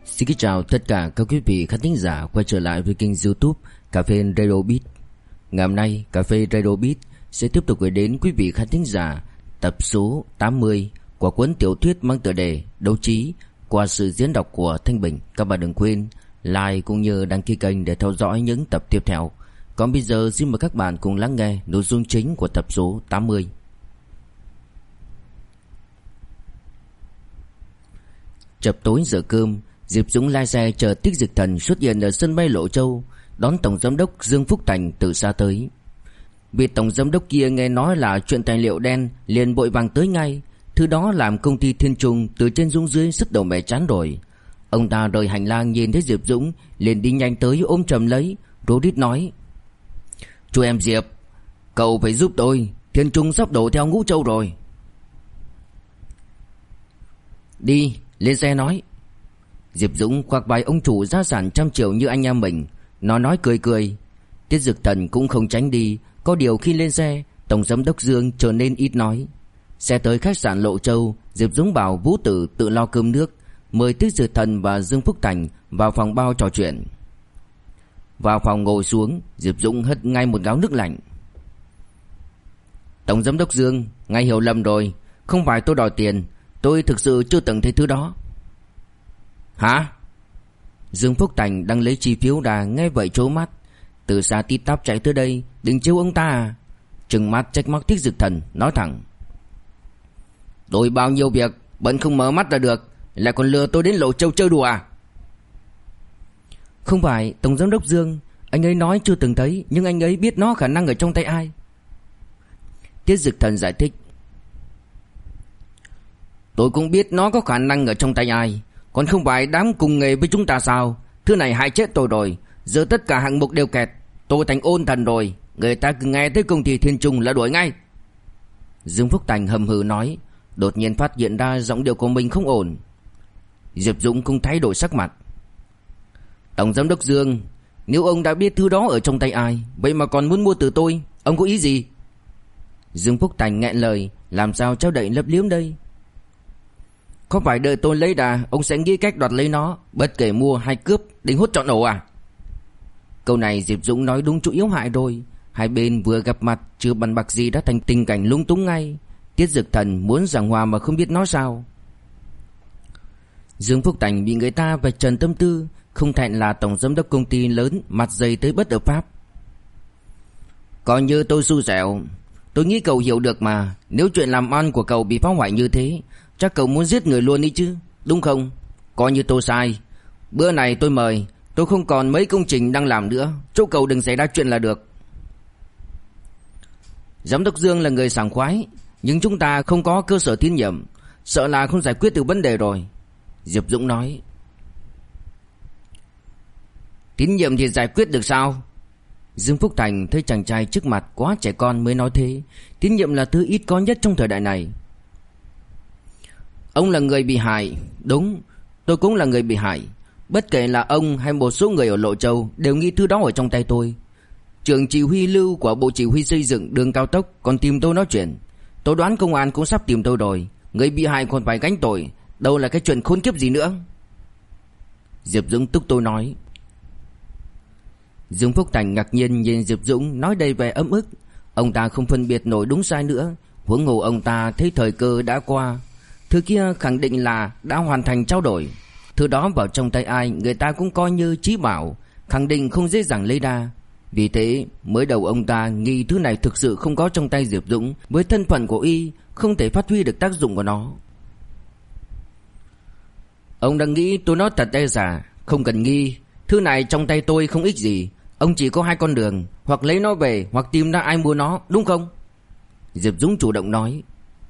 Xin kính chào tất cả các quý vị khán thính giả quay trở lại với kênh YouTube Cà phê Radio Beat. Ngày hôm nay, Cà phê Radio Beat sẽ tiếp tục gửi đến quý vị khán thính giả tập số 80 của cuốn tiểu thuyết mang tựa đề Đấu Trí qua sự diễn đọc của Thanh Bình. Các bạn đừng quên like cũng như đăng ký kênh để theo dõi những tập tiếp theo. Còn bây giờ xin mời các bạn cùng lắng nghe nội dung chính của tập số 80. Chập tối giờ cơm, Diệp Dũng lái xe chờ Tiết Dực Thần xuất hiện ở sân bay Lộ Châu, đón tổng giám đốc Dương Phúc Thành từ xa tới. Vì tổng giám đốc kia nghe nói là chuyện tài liệu đen, liền vội vàng tới ngay. Thứ đó làm công ty Thiên Trung từ trên xuống dưới sứt đầu mẻ chán rồi. Ông ta rời hành lang nhìn thấy Diệp Dũng, liền đi nhanh tới ôm chầm lấy, rối rít nói: "Chú em Diệp, cậu phải giúp tôi, Thiên Trung sắp đổ theo Ngũ Châu rồi." "Đi, lên xe nói." Diệp Dũng khoác vai ông chủ gia sản trăm triệu như anh em mình, nó nói cười cười. Tiết Dực Thần cũng không tránh đi, có điều khi lên xe, tổng giám đốc Dương trở nên ít nói. Xe tới khách sạn Lộ Châu, Diệp Dũng bảo Vũ Tử tự lo cơm nước, mời Tiết Dực Thần và Dương Phúc Thành vào phòng bao trò chuyện. Vào phòng ngồi xuống, Diệp Dũng hất ngay một gáo nước lạnh. "Tổng giám đốc Dương, ngài hiểu lầm rồi, không phải tôi đòi tiền, tôi thực sự chưa từng thấy thứ đó." "Hả?" Dương Phúc Thành đang lấy chi phiếu ra, nghe vậy trố mắt. Từ xa tít tắp chạy tới đây, định chiếu ông ta à? Trừng mắt trách móc Tiết Dực Thần, nói thẳng: "Tôi bao nhiêu việc, bận không mở mắt ra được, lại còn lừa tôi đến Lộ Châu chơi đùa à?" "Không phải, tổng giám đốc Dương, anh ấy nói chưa từng thấy, nhưng anh ấy biết nó khả năng ở trong tay ai." Tiết Dực Thần giải thích: "Tôi cũng biết nó có khả năng ở trong tay ai, còn không phải đám cùng nghề với chúng ta sao? Thứ này hại chết tôi rồi, giờ tất cả hạng mục đều kẹt, tôi thành ôn thần rồi, người ta cứ nghe tới công ty Thiên Trung là đuổi ngay." Dương Phúc Thành hầm hừ nói, đột nhiên phát hiện ra giọng điệu của mình không ổn. Diệp Dũng cũng thay đổi sắc mặt. "Tổng giám đốc Dương, nếu ông đã biết thứ đó ở trong tay ai, vậy mà còn muốn mua từ tôi, ông có ý gì?" Dương Phúc Thành nghẹn lời, làm sao trao đậy lấp liếm đây? "Có phải đợi tôi lấy ra, ông sẽ nghĩ cách đoạt lấy nó, bất kể mua hay cướp, định hút trọn ổ à?" Câu này Diệp Dũng nói đúng chỗ yếu hại rồi. Hai bên vừa gặp mặt chưa bàn bạc gì đã thành tình cảnh lung túng ngay. Tiết Dực Thần muốn giảng hòa mà không biết nói sao. Dương Phúc Thành bị người ta vạch trần tâm tư, không thẹn là tổng giám đốc công ty lớn, mặt dày tới bất hợp pháp. "Coi như tôi xui xẻo, tôi nghĩ cậu hiểu được mà, nếu chuyện làm ăn của cậu bị phá hoại như thế, chắc cậu muốn giết người luôn đi chứ, đúng không? Coi như tôi sai. Bữa này tôi mời, tôi không còn mấy công trình đang làm nữa, chỗ cậu đừng xảy ra chuyện là được." Giám đốc Dương là người sảng khoái, nhưng chúng ta không có cơ sở tín nhiệm, sợ là không giải quyết được vấn đề rồi. Diệp Dũng nói. "Tín nhiệm thì giải quyết được sao?" Dương Phúc Thành thấy chàng trai trước mặt quá trẻ con mới nói thế. Tín nhiệm là thứ ít có nhất trong thời đại này. "Ông là người bị hại." "Đúng, tôi cũng là người bị hại. Bất kể là ông hay một số người ở Lộ Châu đều nghĩ thứ đó ở trong tay tôi. Trưởng chỉ huy Lưu của Bộ Chỉ huy xây dựng đường cao tốc còn tìm tôi nói chuyện. Tôi đoán công an cũng sắp tìm tôi rồi. Người bị hại còn phải gánh tội, đâu là cái chuyện khốn kiếp gì nữa." Diệp Dũng tức tôi nói. Dương Phúc Thành ngạc nhiên nhìn Diệp Dũng nói đầy vẻ ấm ức. Ông ta không phân biệt nổi đúng sai nữa, huống hồ ông ta thấy thời cơ đã qua. Thứ kia khẳng định là đã hoàn thành trao đổi. Thứ đó vào trong tay ai người ta cũng coi như trí bảo, khẳng định không dễ dàng lấy ra. Vì thế mới đầu ông ta nghĩ thứ này thực sự không có trong tay Diệp Dũng, với thân phận của y không thể phát huy được tác dụng của nó. "Ông đang nghĩ tôi nói thật hay giả? Không cần nghi, thứ này trong tay tôi không ích gì. Ông chỉ có hai con đường, hoặc lấy nó về hoặc tìm ra ai mua nó, đúng không?" Diệp Dũng chủ động nói.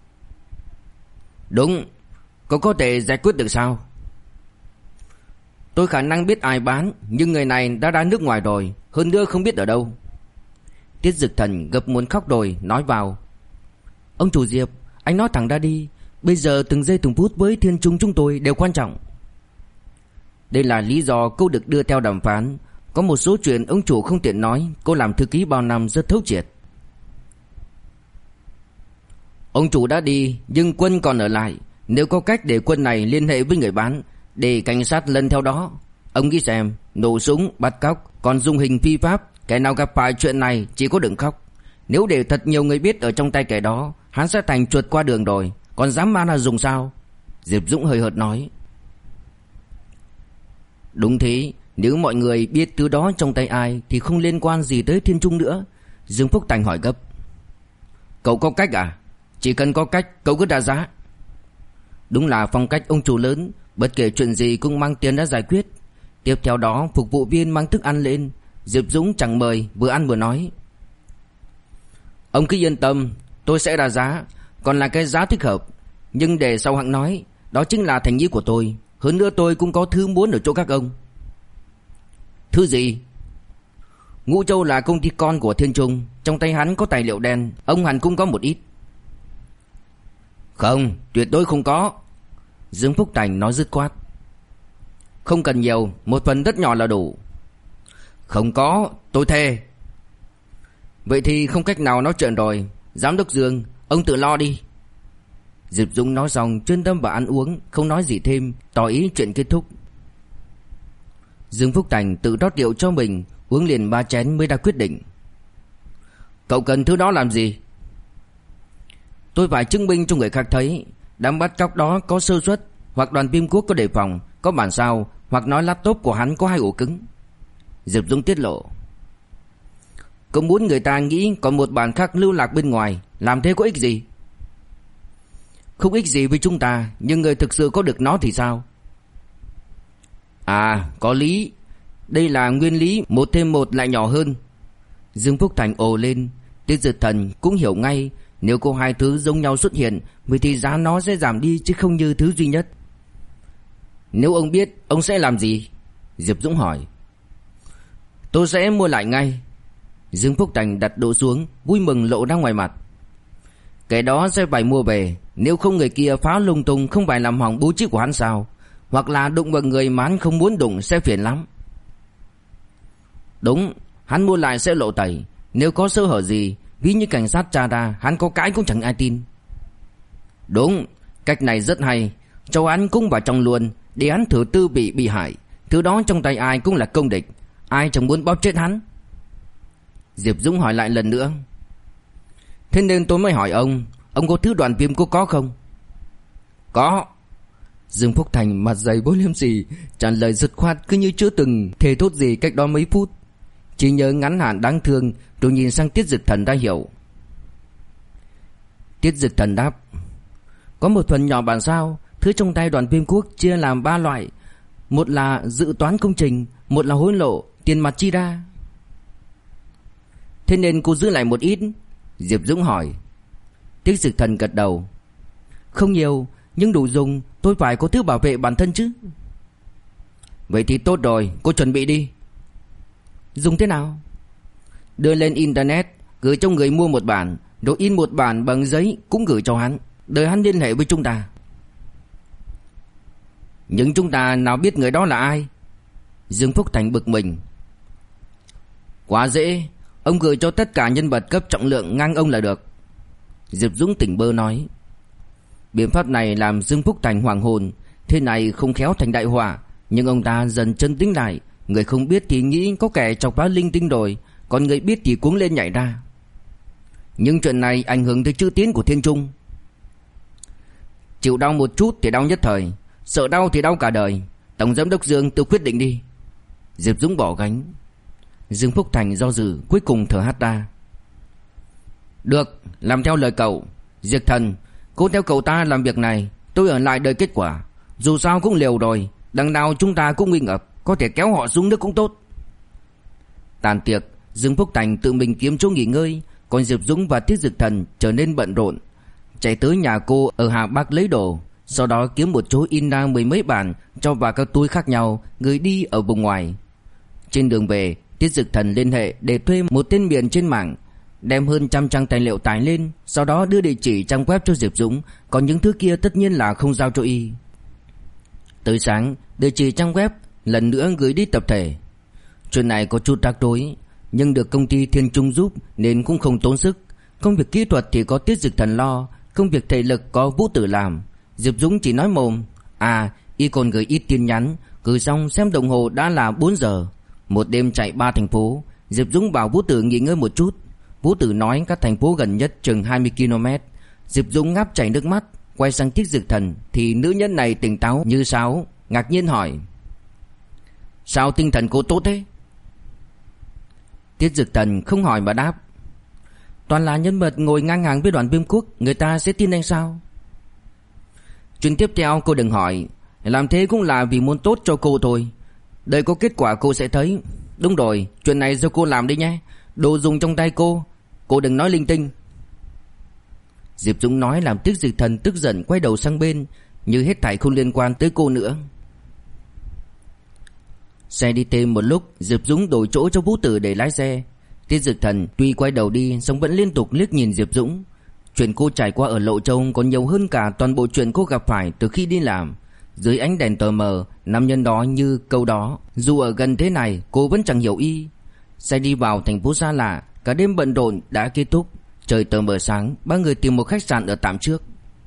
"Đúng, có thể giải quyết được sao?" "Tôi khả năng biết ai bán, nhưng người này đã ra nước ngoài rồi, hơn nữa không biết ở đâu." Tiết Dực Thần gấp muốn khóc rồi, nói vào. "Ông chủ Diệp, anh nói thẳng ra đi, bây giờ từng giây từng phút với Thiên Trung chúng tôi đều quan trọng." "Đây là lý do cô được đưa theo đàm phán. Có một số chuyện ông chủ không tiện nói, cô làm thư ký bao năm rất thấu triệt." "Ông chủ đã đi, nhưng Quân còn ở lại. Nếu có cách để Quân này liên hệ với người bán, để cảnh sát lần theo đó. Ông nghĩ xem, nổ súng, bắt cóc, còn dùng hình phi pháp, kẻ nào gặp phải chuyện này chỉ có đừng khóc. Nếu để thật nhiều người biết ở trong tay kẻ đó, hắn sẽ thành chuột qua đường rồi, còn dám ma là dùng sao? Diệp Dũng hơi hợt nói. Đúng thế, nếu mọi người biết thứ đó trong tay ai thì không liên quan gì tới Thiên Trung nữa. Dương Phúc Thành hỏi gấp. Cậu có cách à? Chỉ cần có cách, cậu cứ ra giá. Đúng là phong cách ông chủ lớn, bất kể chuyện gì cũng mang tiền đã giải quyết. Tiếp theo đó phục vụ viên mang thức ăn lên. Diệp Dũng chẳng mời, vừa ăn vừa nói. Ông cứ yên tâm, tôi sẽ ra giá, còn là cái giá thích hợp. Nhưng để sau hãng nói, đó chính là thành ý của tôi. Hơn nữa tôi cũng có thứ muốn ở chỗ các ông. Thứ gì? Ngũ Châu là công ty con của Thiên Trung, trong tay hắn có tài liệu đen, ông hẳn cũng có một ít. Không, tuyệt đối không có. Dương Phúc Thành nói dứt khoát. Không cần nhiều, một phần rất nhỏ là đủ. Không có, tôi thề. Vậy thì không cách nào nói chuyện rồi. Giám đốc Dương, ông tự lo đi. Diệp Dũng nói xong chuyên tâm vào ăn uống, không nói gì thêm, tỏ ý chuyện kết thúc. Dương Phúc Thành tự rót rượu cho mình, uống liền 3 chén mới ra quyết định. Cậu cần thứ đó làm gì? Tôi phải chứng minh cho người khác thấy đám bắt cóc đó có sơ suất, hoặc đoàn Viêm Quốc có đề phòng, có bản sao, hoặc nói laptop của hắn có 2 ổ cứng. Diệp Dũng tiết lộ. Cậu muốn người ta nghĩ còn một bản khác lưu lạc bên ngoài, làm thế có ích gì? Không ích gì với chúng ta, nhưng người thực sự có được nó thì sao? À, có lý. Đây là nguyên lý 1 thêm 1 lại nhỏ hơn. Dương Phúc Thành ồ lên. Tiết Dực Thần cũng hiểu ngay, nếu có 2 thứ giống nhau xuất hiện, vậy thì giá nó sẽ giảm đi chứ không như thứ duy nhất. Nếu ông biết, ông sẽ làm gì? Diệp Dũng hỏi. Tôi sẽ mua lại ngay. Dương Phúc Thành đặt đũa xuống, vui mừng lộ ra ngoài mặt. Cái đó sẽ phải mua về, nếu không người kia phá lung tung không phải làm hỏng bố trí của hắn sao? Hoặc là đụng vào người mà hắn không muốn đụng sẽ phiền lắm. Đúng, hắn mua lại sẽ lộ tẩy. Nếu có sơ hở gì, ví như cảnh sát tra ra, hắn có cãi cũng chẳng ai tin. Đúng, cách này rất hay. Cho hắn cũng vào trong luôn, để hắn thử tư bị hại. Thứ đó trong tay ai cũng là công địch, ai chẳng muốn bóp chết hắn. Diệp Dũng hỏi lại lần nữa. Thế nên tôi mới hỏi ông có thứ đoàn Viêm Quốc có không? Có. Dương Phúc Thành mặt dày bối liêm sỉ, trả lời dứt khoát cứ như chưa từng thề thốt gì cách đó mấy phút. Chỉ nhớ ngắn hạn đáng thương, rồi nhìn sang Tiết Dực Thần đã hiểu. Tiết Dực Thần đáp. Có một phần nhỏ bản sao, thứ trong tay đoàn Viêm Quốc chia làm 3 loại. Một là dự toán công trình, một là hối lộ, tiền mặt chi ra. Thế nên cô giữ lại một ít? Diệp Dũng hỏi. Tiết Dực Thần gật đầu. Không nhiều, nhưng đủ dùng, tôi phải có thứ bảo vệ bản thân chứ. Vậy thì tốt rồi, cô chuẩn bị đi. Dùng thế nào? Đưa lên internet, gửi cho người mua một bản, rồi in một bản bằng giấy cũng gửi cho hắn, đợi hắn liên hệ với chúng ta. Nhưng chúng ta nào biết người đó là ai? Dương Phúc Thành bực mình. Quá dễ, ông gửi cho tất cả nhân vật cấp trọng lượng ngang ông là được. Diệp Dũng tỉnh bơ nói. Biện pháp này làm Dương Phúc Thành hoảng hồn. Thế này không khéo thành đại họa. Nhưng ông ta dần chân tĩnh lại. Người không biết thì nghĩ có kẻ chọc phá linh tinh rồi, còn người biết thì cuống lên nhảy ra. Nhưng chuyện này ảnh hưởng tới chữ tiến của Thiên Trung. Chịu đau một chút thì đau nhất thời, sợ đau thì đau cả đời. Tổng giám đốc Dương tự quyết định đi. Diệp Dũng bỏ gánh. Dương Phúc Thành do dự, cuối cùng thở hắt ra. Được, làm theo lời cậu. Diệp Thần, cố theo cậu ta làm việc này, tôi ở lại đợi kết quả. Dù sao cũng liều rồi, đằng nào chúng ta cũng nguy ngập, có thể kéo họ xuống nước cũng tốt. Tàn tiệc, Dương Phúc Thành tự mình kiếm chỗ nghỉ ngơi, còn Diệp Dũng và Tiết Dực Thần trở nên bận rộn, chạy tới nhà cô ở Hà Bắc lấy đồ, sau đó kiếm một chỗ in ra 10 mấy bản cho vào các túi khác nhau, gửi đi ở vùng ngoài. Trên đường về, Tiết Dực Thần liên hệ để thuê một tên miền trên mạng, đem hơn 100 trang tài liệu tải lên, sau đó đưa địa chỉ trang web cho Diệp Dũng, còn những thứ kia tất nhiên là không giao cho y. Tới sáng, địa chỉ trang web lần nữa gửi đi tập thể. Chuyện này có chút rắc rối, nhưng được công ty Thiên Trung giúp nên cũng không tốn sức. Công việc kỹ thuật thì có Tiết Dực Thần lo, công việc thể lực có Vũ Tử làm. Diệp Dũng chỉ nói mồm, Y còn gửi ít tin nhắn. Gửi xong xem đồng hồ đã là 4 giờ. Một đêm chạy 3 thành phố. Diệp Dũng bảo Vũ Tử nghỉ ngơi một chút. Vũ Tử nói các thành phố gần nhất chừng 20 km. Diệp Dũng ngáp chảy nước mắt. Quay sang Tiết Dực Thần thì nữ nhân này tỉnh táo như sáo, ngạc nhiên hỏi: sao tinh thần cô tốt thế? Tiết Dực Thần không hỏi mà đáp: toàn là nhân vật ngồi ngang hàng với Đoàn Viêm Quốc, người ta sẽ tin anh sao? Chuyện tiếp theo cô đừng hỏi. Làm thế cũng là vì muốn tốt cho cô thôi. Đợi có kết quả cô sẽ thấy. Đúng rồi, chuyện này do cô làm đi nhé. Đồ dùng trong tay cô đừng nói linh tinh. Diệp Dũng nói làm Tiết Dực Thần tức giận quay đầu sang bên, như hết thảy không liên quan tới cô nữa. Xe đi thêm một lúc, Diệp Dũng đổi chỗ cho Vũ Tử để lái xe. Tiết Dực Thần tuy quay đầu đi song vẫn liên tục liếc nhìn Diệp Dũng. Chuyện cô trải qua ở Lộ Châu còn nhiều hơn cả toàn bộ chuyện cô gặp phải từ khi đi làm. Dưới ánh đèn tờ mờ, nam nhân đó như câu đó, dù ở gần thế này cô vẫn chẳng hiểu y. Xe đi vào thành phố xa lạ, cả đêm bận rộn đã kết thúc. Trời tờ mờ sáng, ba người tìm một khách sạn ở tạm trước.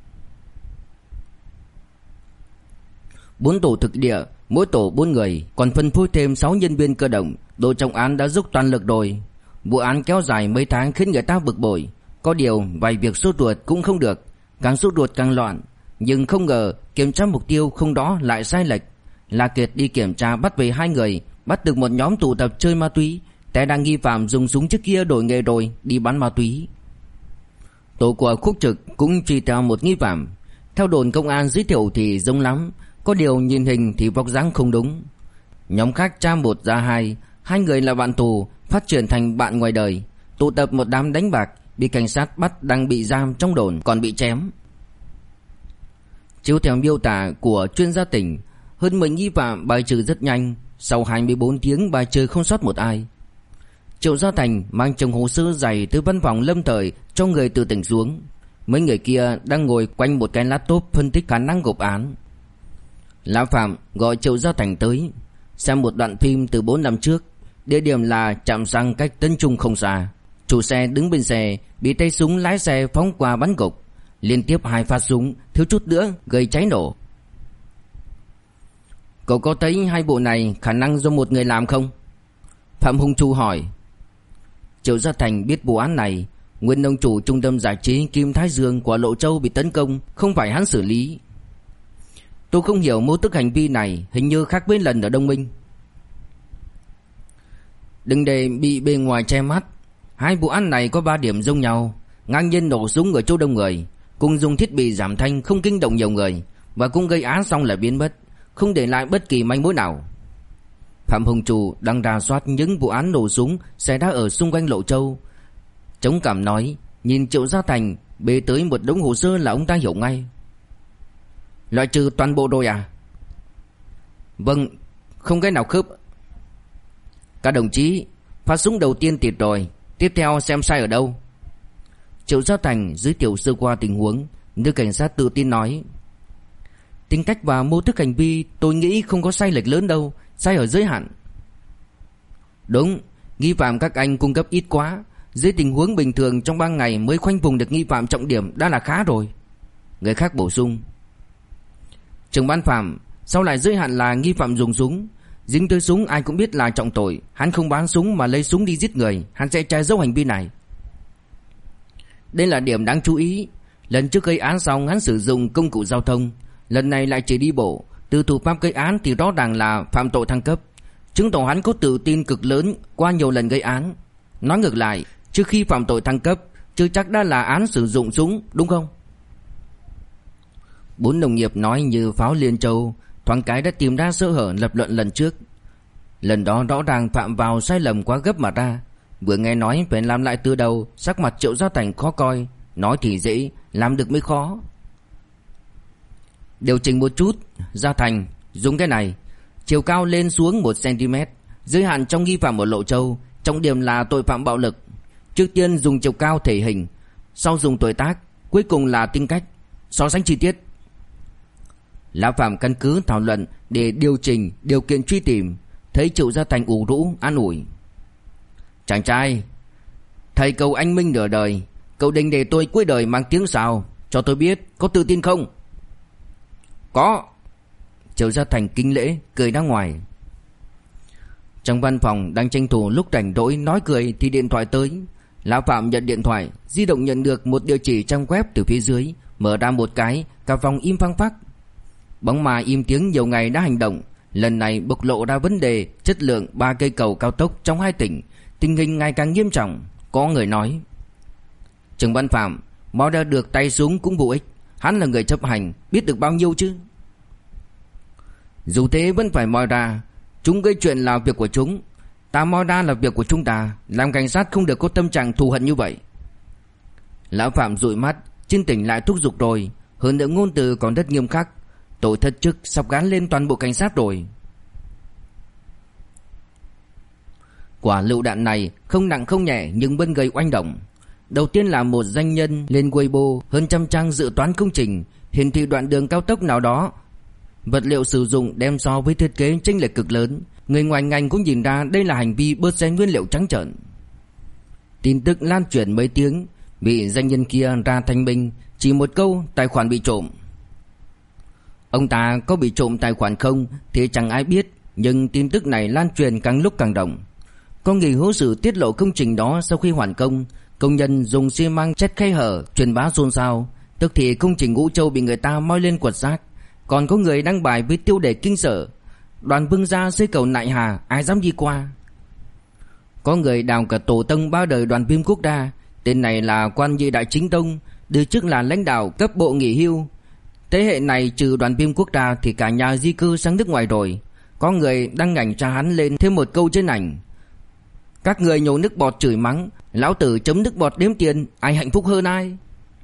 4 tổ thực địa, mỗi tổ 4 người, còn phân phối thêm 6 nhân viên cơ động. Đội trọng án đã dốc toàn lực rồi. Vụ án kéo dài mấy tháng khiến người ta bực bội. Có điều vài việc sốt ruột cũng không được, càng sốt ruột càng loạn. Nhưng không ngờ kiểm tra mục tiêu không đó lại sai lệch. La Kiệt đi kiểm tra bắt về 2 người, bắt được một nhóm tụ tập chơi ma túy. Té đang nghi phạm dùng súng trước kia đổi nghề rồi, đi bán ma túy. Tổ của Khúc Trực cũng truy theo một nghi phạm. Theo đồn công an giới thiệu thì giống lắm, có điều nhìn hình thì vóc dáng không đúng. Nhóm khác tra một ra hai, 2 người là bạn tù, phát triển thành bạn ngoài đời. Tụ tập một đám đánh bạc, bị cảnh sát bắt đang bị giam trong đồn còn bị chém. Chiếu theo miêu tả của chuyên gia tỉnh, hơn 10 nghi phạm bài trừ rất nhanh. Sau 24 tiếng bài trừ không sót một ai. Triệu Gia Thành mang chồng hồ sơ dày từ văn phòng lâm thời cho người từ tỉnh xuống. Mấy người kia đang ngồi quanh một cái laptop phân tích khả năng gộp án. Lão Phạm gọi Triệu Gia Thành tới, xem một đoạn phim từ 4 năm trước. Địa điểm là trạm xăng cách Tân Trung không xa. Chủ xe đứng bên xe, bị tay súng lái xe phóng qua bắn gục. Liên tiếp 2 phát súng, thiếu chút nữa gây cháy nổ. Cậu có thấy 2 bộ này khả năng do một người làm không? Phạm Hùng Chu hỏi. Triệu Gia Thành biết vụ án này, nguyên ông chủ trung tâm giải trí Kim Thái Dương của Lộ Châu bị tấn công, không phải hắn xử lý. Tôi không hiểu mô thức hành vi này, hình như khác với lần ở Đông Minh. Đừng để bị bề ngoài che mắt. 2 vụ án này có 3 điểm giống nhau: ngang nhiên nổ súng ở chỗ đông người, cùng dùng thiết bị giảm thanh không kinh động nhiều người, và cũng gây án xong là biến mất, không để lại bất kỳ manh mối nào. Phạm Hồng Chủ đang rà soát những vụ án nổ súng xảy ra ở xung quanh Lộ Châu. Chống cảm nói, nhìn Triệu Gia Thành bê tới một đống hồ sơ là ông ta hiểu ngay. Loại trừ toàn bộ rồi à? Vâng, không cái nào khớp. Các đồng chí, phát súng đầu tiên tiệt rồi, tiếp theo xem sai ở đâu. Triệu Gia Thành giới thiệu sơ qua tình huống. Nữ cảnh sát tự tin nói, tính cách và mô thức hành vi tôi nghĩ không có sai lệch lớn đâu, sai ở giới hạn. Đúng, nghi phạm các anh cung cấp ít quá. Dưới tình huống bình thường trong 3 ngày mới khoanh vùng được nghi phạm trọng điểm đã là khá rồi. Người khác bổ sung. Trưởng ban Phạm, sao lại giới hạn là nghi phạm dùng súng? Dính tới súng ai cũng biết là trọng tội. Hắn không bán súng mà lấy súng đi giết người, hắn sẽ che giấu hành vi này. Đây là điểm đáng chú ý. Lần trước gây án xong hắn sử dụng công cụ giao thông, lần này lại chỉ đi bộ. Từ thủ pháp gây án thì rõ ràng là phạm tội thăng cấp, chứng tỏ hắn có tự tin cực lớn qua nhiều lần gây án. Nói ngược lại, trước khi phạm tội thăng cấp chưa chắc đã là án sử dụng súng, đúng không? 4 đồng nghiệp nói như pháo liên châu, thoáng cái đã tìm ra sơ hở lập luận lần trước. Lần đó rõ ràng phạm vào sai lầm quá gấp mà ra. Vừa nghe nói phải làm lại từ đầu, sắc mặt Triệu Gia Thành khó coi. Nói thì dễ, làm được mới khó. Điều chỉnh một chút. Gia Thành, dùng cái này. Chiều cao lên xuống 1 cm, giới hạn trong nghi phạm ở Lộ Châu. Trọng điểm là tội phạm bạo lực. Trước tiên dùng chiều cao thể hình, sau dùng tuổi tác, cuối cùng là tính cách. So sánh chi tiết. Lão Phạm căn cứ thảo luận để điều chỉnh điều kiện truy tìm. Thấy Triệu Gia Thành ủ rũ an ủi, chàng trai, thầy cầu anh minh nửa đời, cậu định để tôi cuối đời mang tiếng sao? Cho tôi biết, có tự tin không? Có. Triệu Gia Thành kính lễ cười ra ngoài. Trong văn phòng đang tranh thủ lúc rảnh rỗi nói cười thì điện thoại tới. Lão Phạm nhận điện thoại, di động nhận được một địa chỉ trang web từ phía dưới, mở ra một cái, cả phòng im phăng phắc. Bóng ma im tiếng nhiều ngày đã hành động, lần này bộc lộ ra vấn đề chất lượng 3 cây cầu cao tốc trong 2 tỉnh, tình hình ngày càng nghiêm trọng. Có người nói: Trừng Văn Phạm mau ra được tay súng cũng vô ích, hắn là người chấp hành, biết được bao nhiêu chứ. Dù thế vẫn phải moi ra, chúng gây chuyện là việc của chúng, ta moi ra là việc của chúng ta, làm cảnh sát không được có tâm trạng thù hận như vậy. Lão Phạm dụi mắt, trên tỉnh lại thúc giục rồi, hơn nữa ngôn từ còn rất nghiêm khắc, tội thất chức sắp gán lên toàn bộ cảnh sát rồi. Quả lựu đạn này không nặng không nhẹ nhưng vẫn gây oanh động. Đầu tiên là một doanh nhân lên Weibo hơn trăm trang dự toán công trình, hiển thị đoạn đường cao tốc nào đó, vật liệu sử dụng đem so với thiết kế chênh lệch cực lớn. Người ngoài ngành cũng nhìn ra đây là hành vi bớt xén nguyên liệu trắng trợn. Tin tức lan truyền mấy tiếng, vị doanh nhân kia ra thanh minh, chỉ một câu tài khoản bị trộm. Ông ta có bị trộm tài khoản không thì chẳng ai biết, nhưng tin tức này lan truyền càng lúc càng rộng. Có người hố sự tiết lộ công trình đó sau khi hoàn công, công nhân dùng xi măng chét khe hở, truyền bá xôn xao, tức thì công trình Ngũ Châu bị người ta moi lên quật xác. Còn có người đăng bài với tiêu đề kinh sợ: Đoàn Vương gia xây cầu Nại Hà, ai dám đi qua. Có người đào cả tổ tông 3 đời Đoàn Viêm Quốc gia, tên này là quan nhị đại chính tông, từ trước là lãnh đạo cấp bộ nghỉ hưu. Thế hệ này trừ Đoàn Viêm Quốc gia thì cả nhà di cư sang nước ngoài rồi. Có người đăng ảnh cha hắn lên thêm một câu trên ảnh: Các người nhổ nước bọt chửi mắng, lão tử chấm nước bọt đếm tiền, ai hạnh phúc hơn ai.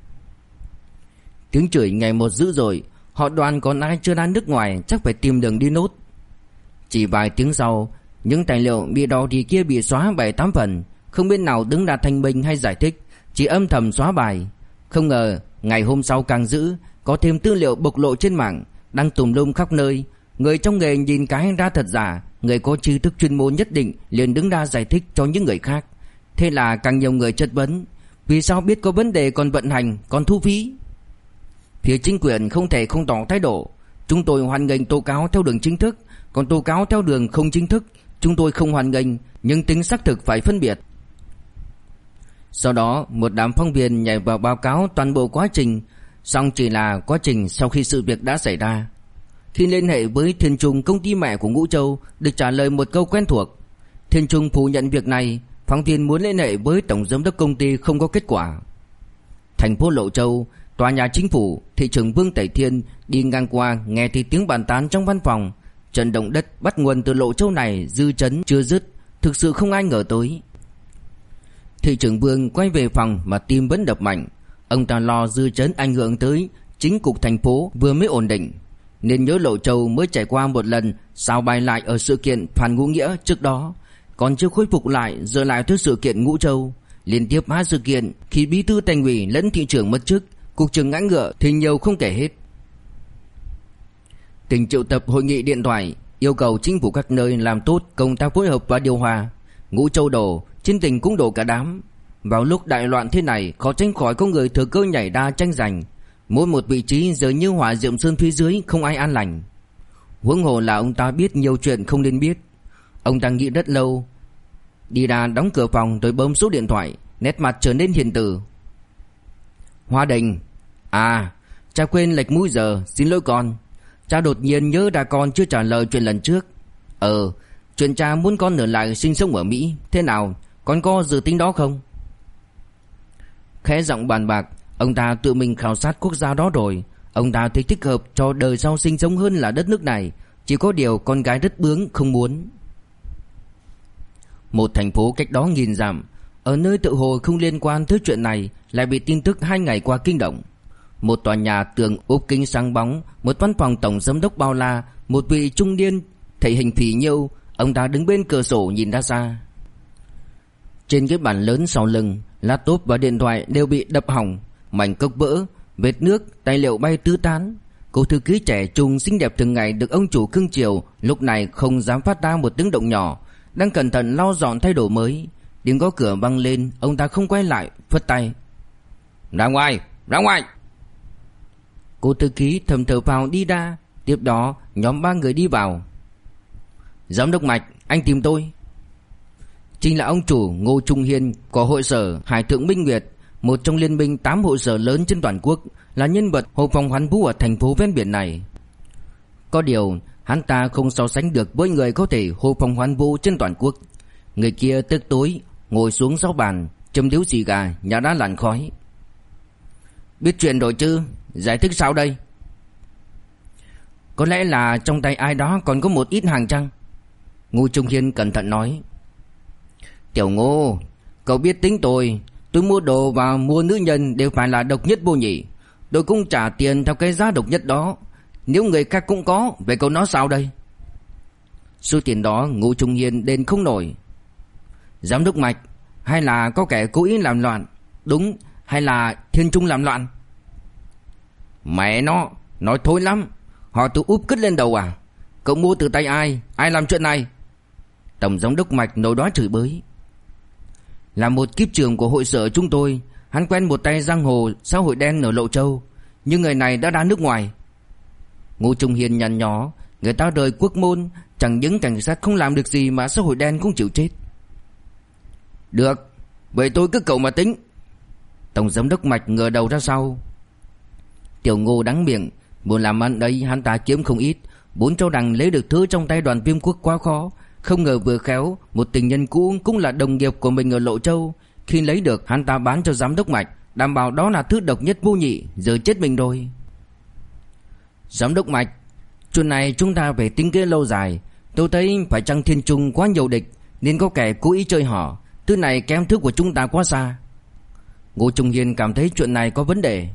Tiếng chửi ngày một dữ dội, họ Đoàn còn ai chưa ra nước ngoài chắc phải tìm đường đi nốt. Chỉ vài tiếng sau, những tài liệu bị đỏ thì kia bị xóa 7-8 phần, không biết nào đứng ra thanh minh hay giải thích, chỉ âm thầm xóa bài. Không ngờ ngày hôm sau càng dữ, có thêm tư liệu bộc lộ trên mạng, đăng tùm lum khắp nơi. Người trong nghề nhìn cái ra thật giả, người có tri thức chuyên môn nhất định liền đứng ra giải thích cho những người khác. Thế là càng nhiều người chất vấn, vì sao biết có vấn đề còn vận hành, còn thu phí. Phía chính quyền không thể không tỏ thái độ: Chúng tôi hoan nghênh tố cáo theo đường chính thức, còn tố cáo theo đường không chính thức chúng tôi không hoan nghênh, nhưng tính xác thực phải phân biệt. Sau đó một đám phóng viên nhảy vào báo cáo toàn bộ quá trình, song chỉ là quá trình sau khi sự việc đã xảy ra. Khi liên hệ với Thiên Trung, công ty mẹ của Ngũ Châu, được trả lời một câu quen thuộc: Thiên Trung phủ nhận việc này. Phóng viên muốn liên hệ với tổng giám đốc công ty không có kết quả. Thành phố Lộ Châu, tòa nhà chính phủ, thị trưởng Vương Tẩy Thiên đi ngang qua nghe thấy tiếng bàn tán trong văn phòng. Trận động đất bắt nguồn từ Lộ Châu này, dư chấn chưa dứt, thực sự không ai ngờ tới. Thị trưởng Vương quay về phòng mà tim vẫn đập mạnh. Ông ta lo dư chấn ảnh hưởng tới chính cục thành phố vừa mới ổn định, nên nhớ Lộ Châu mới trải qua một lần sao bài lại ở sự kiện Phan Ngũ Nghĩa trước đó, còn chưa khôi phục lại giờ lại tới sự kiện Ngũ Châu. Liên tiếp 2 sự kiện khi bí thư thành ủy lẫn thị trưởng mất chức, cục trưởng ngã ngựa thì nhiều không kể hết. Tỉnh triệu tập hội nghị điện thoại, yêu cầu chính phủ các nơi làm tốt công tác phối hợp và điều hòa. Ngũ Châu đổ, trên tỉnh cũng đổ cả đám. Vào lúc đại loạn thế này, khó tránh khỏi có người thừa cơ nhảy ra tranh giành. Mỗi một vị trí giờ như hỏa diệm sơn phía dưới, không ai an lành. Huống hồ là ông ta biết nhiều chuyện không nên biết. Ông ta nghĩ rất lâu, đi ra đóng cửa phòng rồi bấm số điện thoại, nét mặt trở nên hiền từ. Hoa Đình: À, cha quên lệch múi giờ, xin lỗi con. Cha đột nhiên nhớ ra con chưa trả lời chuyện lần trước. Chuyện cha muốn con ở lại sinh sống ở Mỹ, thế nào, con có dự tính đó không? Khẽ giọng bàn bạc, ông ta tự mình khảo sát quốc gia đó rồi. Ông ta thấy thích hợp cho đời sau sinh sống hơn là đất nước này. Chỉ có điều con gái rất bướng, không muốn. Một thành phố cách đó nghìn dặm, ở nơi tự hồ không liên quan tới chuyện này, lại bị tin tức 2 ngày qua kinh động. Một tòa nhà tường ốp kính sáng bóng, một văn phòng tổng giám đốc bao la, một vị trung niên thể hình phì nhiêu, ông ta đứng bên cửa sổ nhìn ra xa. Trên cái bàn lớn sau lưng, laptop và điện thoại đều bị đập hỏng, mảnh cốc vỡ, vết nước, tài liệu bay tứ tán. Cô thư ký trẻ trung xinh đẹp thường ngày được ông chủ cưng chiều lúc này không dám phát ra một tiếng động nhỏ, đang cẩn thận lau dọn thay đồ mới. Tiếng gõ cửa vang lên, ông ta không quay lại, phất tay: Ra ngoài, ra ngoài. Cô thư ký thầm thở phào đi ra. Tiếp đó nhóm 3 người đi vào. Giám đốc Mạch, anh tìm tôi. Chính là ông chủ Ngô Trung Hiên của hội sở Hải Thượng Minh Nguyệt, một trong liên minh 8 hội sở lớn trên toàn quốc, là nhân vật hộ phòng hoán vũ ở thành phố ven biển này. Có điều hắn ta không so sánh được với người có thể hộ phòng hoán vũ trên toàn quốc. Người kia tức tối ngồi xuống sau bàn, châm điếu xì gà, nhả ra làn khói. Biết chuyện rồi chứ, giải thích sao đây? Có lẽ là trong tay ai đó còn có một ít hàng chăng? Ngô Trung Hiên cẩn thận nói. Tiểu Ngô, cậu biết tính tôi mua đồ và mua nữ nhân đều phải là độc nhất vô nhị. Tôi cũng trả tiền theo cái giá độc nhất đó. Nếu người khác cũng có, vậy cậu nói sao đây? Số tiền đó Ngô Trung Hiên đền không nổi. Giám đốc Mạch, hay là có kẻ cố ý làm loạn? Đúng, hay là Thiên Trung làm loạn? Mẹ nó, nói thối lắm. Họ tự úp cứt lên đầu à? Cậu mua từ tay ai? Ai làm chuyện này? Tổng giám đốc Mạch nổi đoá chửi bới. Là một kiếp trưởng của hội sở chúng tôi, hắn quen một tay giang hồ xã hội đen ở Lộ Châu, nhưng người này đã ra nước ngoài. Ngô Trung Hiên nhăn nhó, người ta rời quốc môn, chẳng những cảnh sát không làm được gì mà xã hội đen cũng chịu chết. Được, vậy tôi cứ cậu mà tính. Tổng giám đốc Mạch ngửa đầu ra sau. Tiểu Ngô đắng miệng, muốn làm ăn đấy hắn ta kiếm không ít, muốn cho rằng lấy được thứ trong tay Đoàn Viêm Quốc quá khó. Không ngờ vừa khéo một tình nhân cũ cũng là đồng nghiệp của mình ở Lộ Châu, khi lấy được hắn ta bán cho giám đốc Mạch, đảm bảo đó là thứ độc nhất vô nhị, giờ chết mình rồi. Giám đốc Mạch, chuyện này chúng ta phải tính kế lâu dài. Tôi thấy phải chăng Thiên Trung quá nhiều địch, nên có kẻ cố ý chơi họ. Thứ này kém thứ của chúng ta quá xa. Ngô Trung Hiên cảm thấy chuyện này có vấn đề.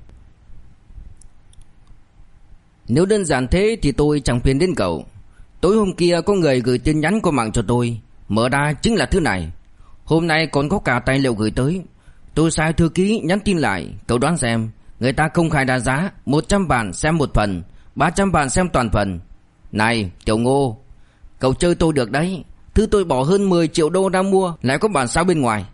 Nếu đơn giản thế thì tôi chẳng phiền đến cậu. Tối hôm kia có người gửi tin nhắn qua mạng cho tôi, mở ra chính là thứ này. Hôm nay còn có cả tài liệu gửi tới. Tôi sai thư ký nhắn tin lại, cậu đoán xem. Người ta công khai đa giá 100 vạn xem một phần, 300 vạn xem toàn phần. Này Tiểu Ngô, cậu chơi tôi được đấy. Thứ tôi bỏ hơn 10 triệu đô ra mua lại có bản sao bên ngoài.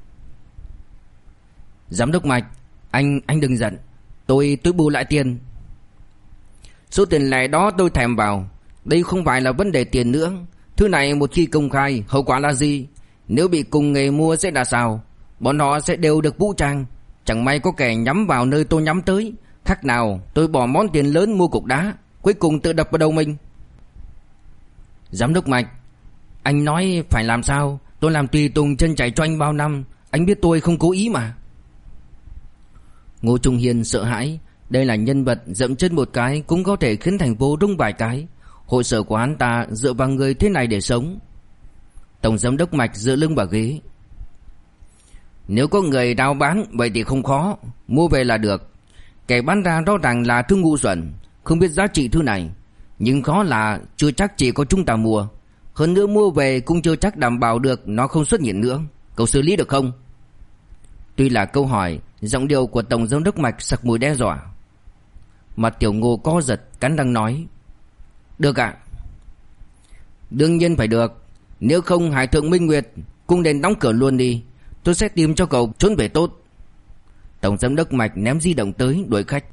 Giám đốc Mạch, anh đừng giận. Tôi bù lại tiền. Số tiền lẻ đó tôi thèm vào. Đây không phải là vấn đề tiền nữa. Thứ này một khi công khai, hậu quả là gì? Nếu bị cùng nghề mua sẽ là sao? Bọn họ sẽ đều được vũ trang. Chẳng may có kẻ nhắm vào nơi tôi nhắm tới. Khác nào tôi bỏ món tiền lớn mua cục đá, cuối cùng tự đập vào đầu mình. Giám đốc Mạch, anh nói phải làm sao? Tôi làm tùy tùng chân chạy cho anh bao năm. Anh biết tôi không cố ý mà. Ngô Trung Hiên sợ hãi. Đây là nhân vật dậm chân một cái cũng có thể khiến thành phố rung vài cái. Hội sở của hắn ta dựa vào người thế này để sống. Tổng giám đốc Mạch dựa lưng vào ghế. Nếu có người đào bán vậy thì không khó, mua về là được. Kẻ bán ra rõ ràng là thứ ngu xuẩn, không biết giá trị thứ này. Nhưng khó là chưa chắc chỉ có chúng ta mua. Hơn nữa mua về cũng chưa chắc đảm bảo được nó không xuất hiện nữa. Cậu xử lý được không? Tuy là câu hỏi, giọng điệu của tổng giám đốc Mạch sặc mùi đe dọa. Mặt Tiểu Ngô co giật, cắn răng nói. Được ạ. Đương nhiên phải được. Nếu không Hải Thượng Minh Nguyệt cũng nên đóng cửa luôn đi. Tôi sẽ tìm cho cậu trốn về tốt. Tổng giám đốc Mạch ném di động tới đuổi khách.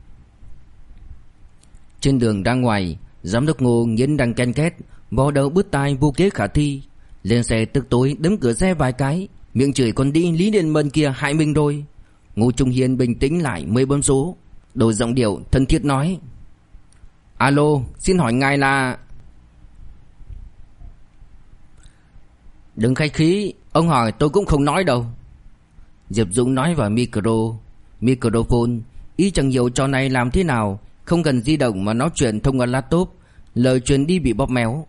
Trên đường ra ngoài, giám đốc Ngô nghiến răng ken két, vò đầu bứt tai vô kế khả thi. Lên xe tức tối đấm cửa xe vài cái, miệng chửi con đi Lý Liên Mân kia hại mình rồi. Ngô Trung Hiên bình tĩnh lại mới bấm số, đổi giọng điệu thân thiết nói. Alo, xin hỏi ngài là... Đừng khách khí, ông hỏi tôi cũng không nói đâu. Diệp Dũng nói vào microphone, ý chẳng hiểu trò này làm thế nào, không cần di động mà nói chuyện thông qua laptop, lời truyền đi bị bóp méo.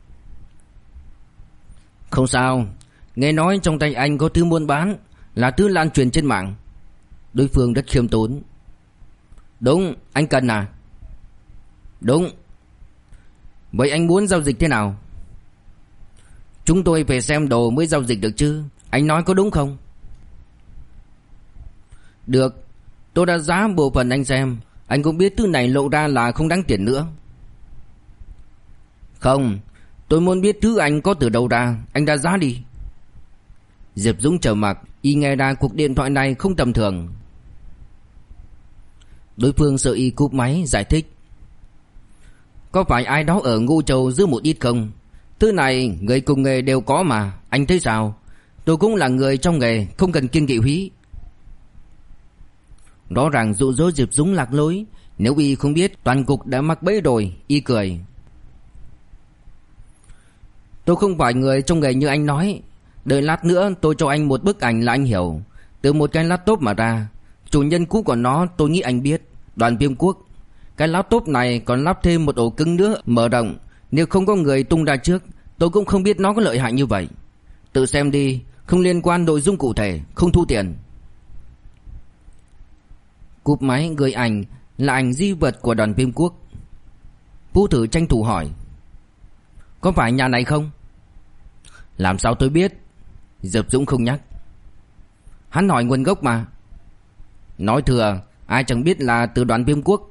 Không sao, nghe nói trong tay anh có thứ muốn bán, là thứ lan truyền trên mạng. Đối phương rất khiêm tốn. Đúng, anh cần à? Đúng. Vậy anh muốn giao dịch thế nào? Chúng tôi phải xem đồ mới giao dịch được chứ. Anh nói có đúng không? Được, tôi đã giá bộ phận anh xem. Anh cũng biết thứ này lộ ra là không đáng tiền nữa. Không, tôi muốn biết thứ anh có từ đâu ra. Anh đã giá đi. Diệp Dũng trầm mặc, y nghe ra cuộc điện thoại này không tầm thường. Đối phương sợ y cúp máy giải thích. Có phải ai đó ở Ngô Châu giữ một ít không? Thứ này người cùng nghề đều có mà, anh thấy sao? Tôi cũng là người trong nghề, không cần kiêng kỵ húy. Rõ ràng dụ dỗ Diệp Dũng lạc lối. Nếu y không biết toàn cục đã mắc bẫy rồi. Y cười. Tôi không phải người trong nghề như anh nói. Đợi lát nữa tôi cho anh một bức ảnh là anh hiểu. Từ một cái laptop mà ra. Chủ nhân cũ của nó tôi nghĩ anh biết. Đoàn Viêm Quốc. Cái laptop này còn lắp thêm một ổ cứng nữa mở rộng. Nếu không có người tung ra trước, tôi cũng không biết nó có lợi hại như vậy. Tự xem đi. Không liên quan nội dung cụ thể, không thu tiền. Cúp máy gửi ảnh là ảnh di vật của Đoàn Viêm Quốc. Vũ Thử tranh thủ hỏi. Có phải nhà này không? Làm sao tôi biết? Diệp Dũng không nhắc. Hắn hỏi nguồn gốc mà. Nói thừa, ai chẳng biết là từ Đoàn Viêm Quốc.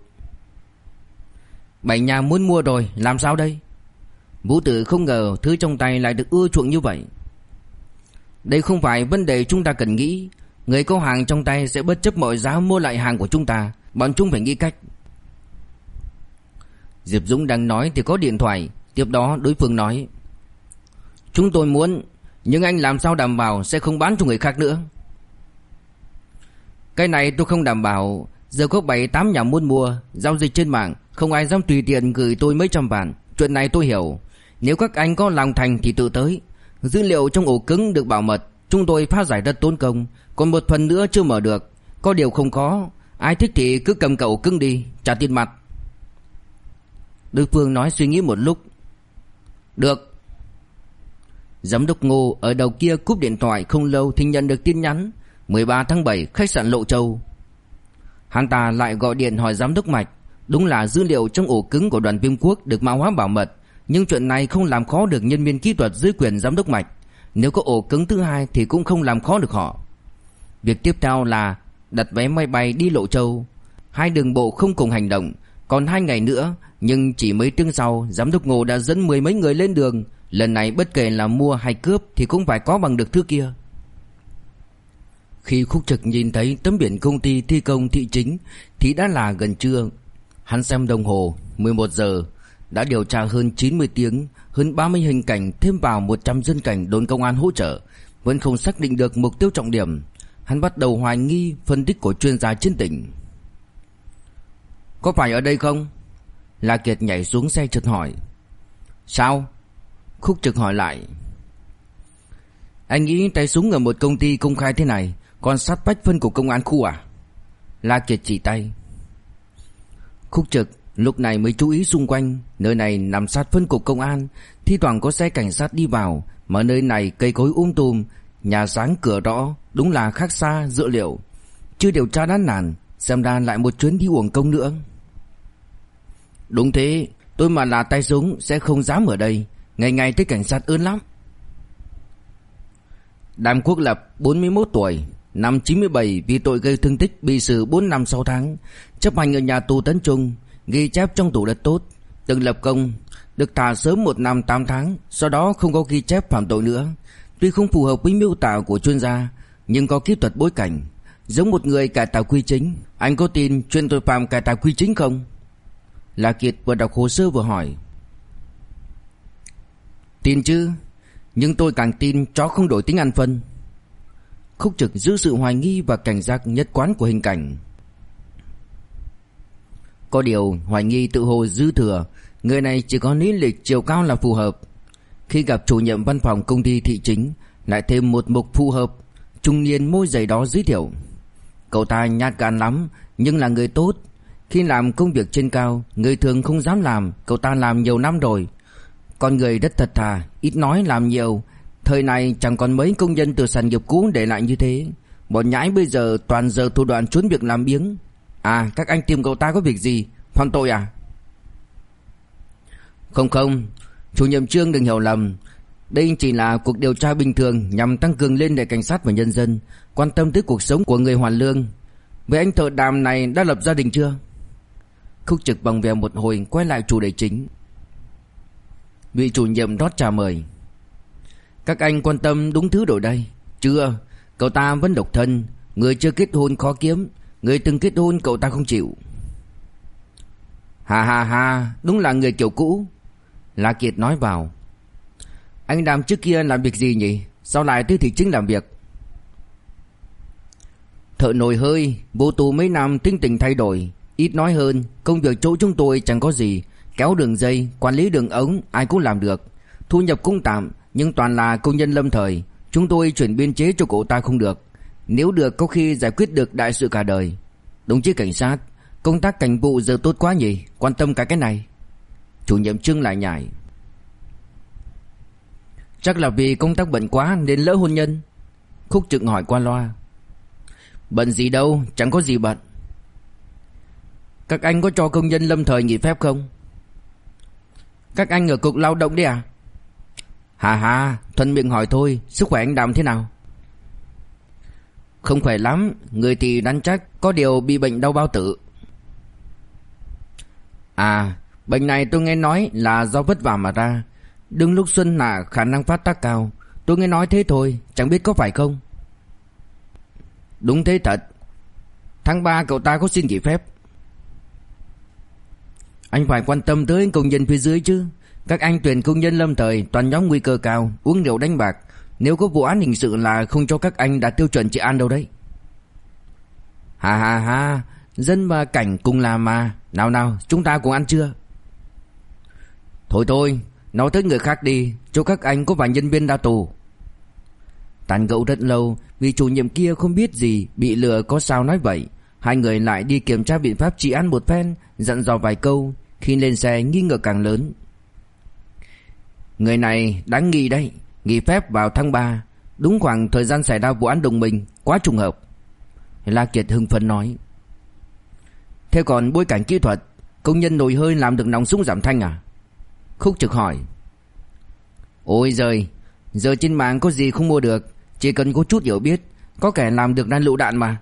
7 nhà muốn mua rồi, làm sao đây? Vũ Tử không ngờ thứ trong tay lại được ưa chuộng như vậy. Đây không phải vấn đề chúng ta cần nghĩ. Người có hàng trong tay sẽ bất chấp mọi giá mua lại hàng của chúng ta. Bọn chúng phải nghĩ cách. Diệp Dũng đang nói thì có điện thoại. Tiếp đó đối phương nói. Chúng tôi muốn, nhưng anh làm sao đảm bảo sẽ không bán cho người khác nữa? Cái này tôi không đảm bảo. Giờ có 7-8 nhà muốn mua. Giao dịch trên mạng, không ai dám tùy tiện gửi tôi mấy trăm vạn. Chuyện này tôi hiểu. Nếu các anh có lòng thành thì tự tới. Dữ liệu trong ổ cứng được bảo mật. Chúng tôi phá giải rất tốn công. Còn một phần nữa chưa mở được. Có điều không có. Ai thích thì cứ cầm cả ổ cứng đi, trả tiền mặt. Đối phương nói suy nghĩ một lúc. Được. Giám đốc Ngô ở đầu kia cúp điện thoại không lâu thì nhận được tin nhắn. 13 tháng 7 khách sạn Lộ Châu. Hắn ta lại gọi điện hỏi giám đốc Mạch. Đúng là dữ liệu trong ổ cứng của Đoàn Viêm Quốc được mã hóa bảo mật. Nhưng chuyện này không làm khó được nhân viên kỹ thuật dưới quyền giám đốc Mạch. Nếu có ổ cứng thứ hai thì cũng không làm khó được họ. Việc tiếp theo là đặt vé máy bay đi Lộ Châu. Hai đường bộ không cùng hành động. Còn 2 ngày nữa. Nhưng chỉ mấy tiếng sau, giám đốc Ngô đã dẫn 10 mấy người lên đường. Lần này bất kể là mua hay cướp thì cũng phải có bằng được thứ kia. Khi Khúc Trực nhìn thấy tấm biển công ty thi công thị chính thì đã là gần trưa. Hắn xem đồng hồ, 11 giờ. Đã điều tra hơn 90 tiếng, hơn 30 hình cảnh thêm vào 100 dân cảnh đồn công an hỗ trợ. Vẫn không xác định được mục tiêu trọng điểm. Hắn bắt đầu hoài nghi phân tích của chuyên gia trên tỉnh. Có phải ở đây không? La Kiệt nhảy xuống xe chợt hỏi. Sao? Khúc Trực hỏi lại. Anh nghĩ tay súng ở một công ty công khai thế này còn sát vách phân của công an khu à? La Kiệt chỉ tay. Khúc Trực lúc này mới chú ý xung quanh. Nơi này nằm sát phân cục công an. Thi thoảng có xe cảnh sát đi vào. Mà nơi này cây cối tùm, nhà sáng cửa rõ. Đúng là khác xa dữ liệu. Chưa điều tra đã nản. Xem ra lại một chuyến đi uổng công nữa. Đúng thế. Tôi mà là tay súng sẽ không dám ở đây. Ngày ngày thấy cảnh sát ớn lắm. Đàm Quốc Lập 41 tuổi. Năm 97 vì tội gây thương tích bị xử 4 năm 6 tháng. Chấp hành ở nhà tù Tấn Trung. Ghi chép trong tủ rất tốt. Từng lập công. Được thả sớm 1 năm 8 tháng. Sau đó không có ghi chép phạm tội nữa. Tuy không phù hợp với miêu tả của chuyên gia, nhưng có kỹ thuật bối cảnh. Giống một người cải tạo quy chính. Anh có tin chuyên tội phạm cải tạo quy chính không? La Kiệt vừa đọc hồ sơ vừa hỏi. Tin chứ. Nhưng tôi càng tin chó không đổi tính ăn phân. Khúc Trực giữ sự hoài nghi và cảnh giác nhất quán của hình cảnh. Có điều hoài nghi tự hồ dư thừa. Người này chỉ có lý lịch chiều cao là phù hợp. Khi gặp chủ nhiệm văn phòng công ty thị chính, lại thêm một mục phù hợp. Trung niên môi dày đó giới thiệu. Cậu ta nhát gan lắm, nhưng là người tốt. Khi làm công việc trên cao, người thường không dám làm. Cậu ta làm nhiều năm rồi. Con người rất thật thà, ít nói làm nhiều. Thời này chẳng còn mấy công nhân từ sản nghiệp cũ để lại như thế. Bọn nhãi bây giờ toàn giờ thủ đoạn trốn việc làm biếng. À, các anh tìm cậu ta có việc gì? Phạm tội à? Không, chủ nhiệm Trương đừng hiểu lầm. Đây chỉ là cuộc điều tra bình thường nhằm tăng cường lên để cảnh sát và nhân dân quan tâm tới cuộc sống của người hoàn lương. Vậy anh thợ Đàm này đã lập gia đình chưa? Khúc Trực bằng vẻ một hồi quay lại chủ đề chính. Vị chủ nhiệm rót trà mời. Các anh quan tâm đúng thứ rồi đây. Chưa, cậu ta vẫn độc thân. Người chưa kết hôn khó kiếm. Người từng kết hôn cậu ta không chịu. Ha ha ha, đúng là người kiểu cũ. La Kiệt nói vào. Anh Đàm trước kia làm việc gì nhỉ? Sao lại tới thị chính làm việc? Thợ nồi hơi, vô tù mấy năm tính tình thay đổi, ít nói hơn. Công việc chỗ chúng tôi chẳng có gì, kéo đường dây, quản lý đường ống ai cũng làm được. Thu nhập cũng tạm, nhưng toàn là công nhân lâm thời. Chúng tôi chuyển biên chế cho cậu ta không được. Nếu được có khi giải quyết được đại sự cả đời. Đồng chí cảnh sát, công tác cảnh vụ giờ tốt quá nhỉ, quan tâm cả cái này. Chủ nhiệm Trương lại nhải. Chắc là vì công tác bận quá nên lỡ hôn nhân. Khúc Trực hỏi qua loa. Bận gì đâu, chẳng có gì bận. Các anh có cho công nhân lâm thời nghỉ phép không? Các anh ở cục lao động đấy à? Hà hà, thuận miệng hỏi thôi. Sức khỏe anh Đàm thế nào? Không khỏe lắm, người thì rắn chắc, có điều bị bệnh đau bao tử. À, bệnh này tôi nghe nói là do vất vả mà ra. Đừng lúc xuân là khả năng phát tác cao. Tôi nghe nói thế thôi, chẳng biết có phải không. Đúng thế thật. Tháng 3 cậu ta có xin nghỉ phép. Anh phải quan tâm tới công nhân phía dưới chứ. Các anh tuyển công nhân lâm thời toàn nhóm nguy cơ cao, uống rượu đánh bạc. Nếu có vụ án hình sự là không cho các anh đạt tiêu chuẩn trị an đâu đấy. Ha ha ha, dân và cảnh cùng làm mà. Nào nào, chúng ta cùng ăn trưa. Thôi thôi, nói tới người khác đi, cho các anh có vài nhân viên ra tù. Tàn gẫu rất lâu, vì chủ nhiệm kia không biết gì, bị lừa có sao nói vậy. Hai người lại đi kiểm tra biện pháp trị an một phen, dặn dò vài câu. Khi lên xe nghi ngờ càng lớn. Người này đáng nghi đấy, nghỉ phép vào tháng 3, đúng khoảng thời gian xảy ra vụ án Đồng Minh, quá trùng hợp. La Kiệt hưng phấn nói. Thế còn bối cảnh kỹ thuật, công nhân nồi hơi làm được nòng súng giảm thanh à? Khúc Trực hỏi. Ôi giời, giờ trên mạng có gì không mua được, chỉ cần có chút hiểu biết, có kẻ làm được đạn lựu đạn mà.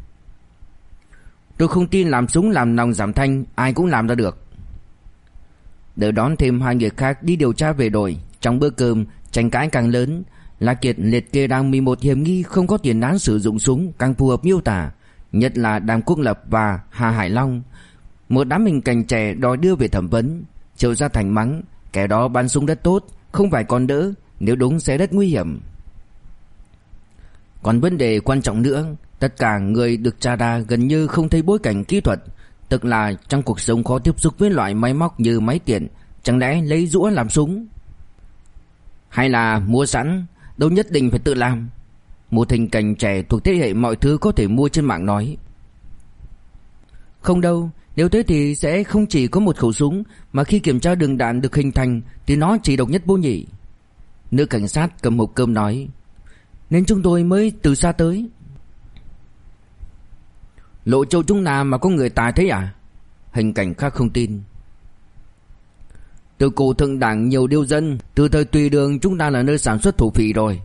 Tôi không tin làm súng làm nòng giảm thanh ai cũng làm ra được. Đợi đón thêm hai người khác đi điều tra về đội. Trong bữa cơm tranh cãi càng lớn. La Kiệt liệt kê đang 11 hiểm nghi không có tiền án sử dụng súng càng phù hợp miêu tả, nhất là Đàm Quốc Lập và Hà Hải Long. Một đám hình cảnh trẻ đòi đưa về thẩm vấn. Triệu Gia Thành mắng kẻ đó bắn súng rất tốt, không phải còn đỡ, nếu đúng sẽ rất nguy hiểm. Còn vấn đề quan trọng nữa, tất cả người được tra ra gần như không thấy bối cảnh kỹ thuật, tức là trong cuộc sống khó tiếp xúc với loại máy móc như máy tiện, chẳng lẽ lấy rũa làm súng? Hay là mua sẵn, đâu nhất định phải tự làm. Một hình cảnh trẻ thuộc thế hệ mọi thứ có thể mua trên mạng nói. Không đâu, nếu thế thì sẽ không chỉ có một khẩu súng, mà khi kiểm tra đường đạn được hình thành thì nó chỉ độc nhất vô nhị. Nữ cảnh sát cầm hộp cơm nói. Nên chúng tôi mới từ xa tới. Lộ Châu chúng ta mà có người tài thế à? Hình cảnh khác không tin. Từ cổ thượng đảng nhiều điêu dân, từ thời Tùy Đường chúng ta là nơi sản xuất thổ phỉ rồi.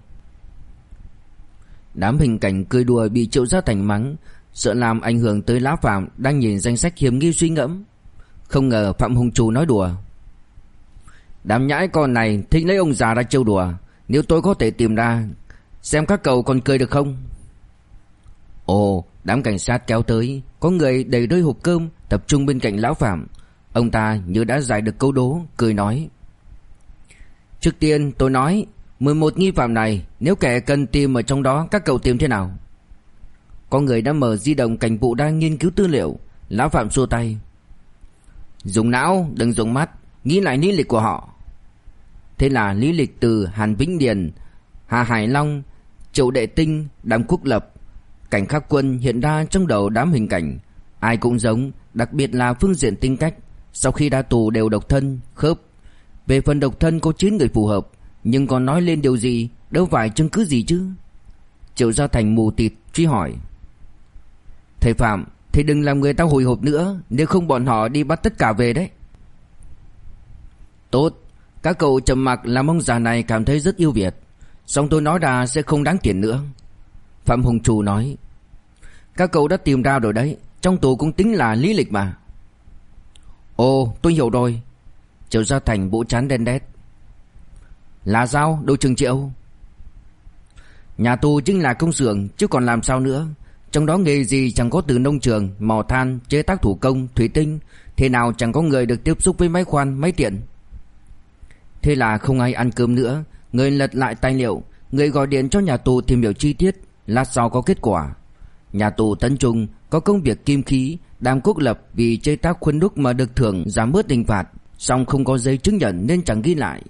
Đám hình cảnh cười đùa bị Triệu Gia Thành mắng, sợ làm ảnh hưởng tới Lã Phạm đang nhìn danh sách hiểm nghi suy ngẫm. Không ngờ Phạm Hùng Trù nói đùa. Đám nhãi con này thích lấy ông già ra trêu đùa, nếu tôi có thể tìm ra, xem các cậu còn cười được không? Ồ, đám cảnh sát kéo tới, có người đầy đôi hộp cơm tập trung bên cạnh Lão Phạm. Ông ta như đã giải được câu đố, cười nói. Trước tiên tôi nói 11 nghi phạm này, nếu kẻ cần tìm ở trong đó, các cậu tìm thế nào? Có người đã mở di động cảnh vụ đang nghiên cứu tư liệu. Lão Phạm xua tay. Dùng não, đừng dùng mắt, nghĩ lại lý lịch của họ. Thế là lý lịch từ Hàn Vĩnh Điền, Hà Hải Long, Triệu Đệ Tinh, Đàm Quốc Lập, Cảnh Khắc Quân hiện ra trong đầu đám hình cảnh. Ai cũng giống, đặc biệt là phương diện tính cách. Sau khi ra tù đều độc thân, khớp. Về phần độc thân có 9 người phù hợp, nhưng còn nói lên điều gì, đâu phải chứng cứ gì chứ? Triệu Gia Thành mù tịt truy hỏi. Thầy Phạm, thầy đừng làm người ta hồi hộp nữa, nếu không bọn họ đi bắt tất cả về đấy. Tốt, các cậu trầm mặc làm ông già này cảm thấy rất yêu Việt. Xong tôi nói ra sẽ không đáng tiền nữa. Phạm Hùng Trù nói. Các cậu đã tìm ra rồi đấy, trong tù cũng tính là lý lịch mà. Ồ, tôi hiểu rồi. Triệu Gia Thành bộ trán đen đét. Là sao, đội trưởng Triệu? Nhà tù chính là công xưởng, chứ còn làm sao nữa. Trong đó nghề gì chẳng có, từ nông trường, mỏ than, chế tác thủ công, thủy tinh, Thế nào chẳng có người được tiếp xúc với máy khoan, máy tiện. Thế là không ai ăn cơm nữa. Người lật lại tài liệu, người gọi điện cho nhà tù tìm hiểu chi tiết. Lát sau có kết quả. Nhà tù Tân Trung có công việc kim khí, Đàm Quốc Lập vì chế tác khuôn đúc mà được thưởng giảm bớt hình phạt, song không có giấy chứng nhận nên chẳng ghi lại.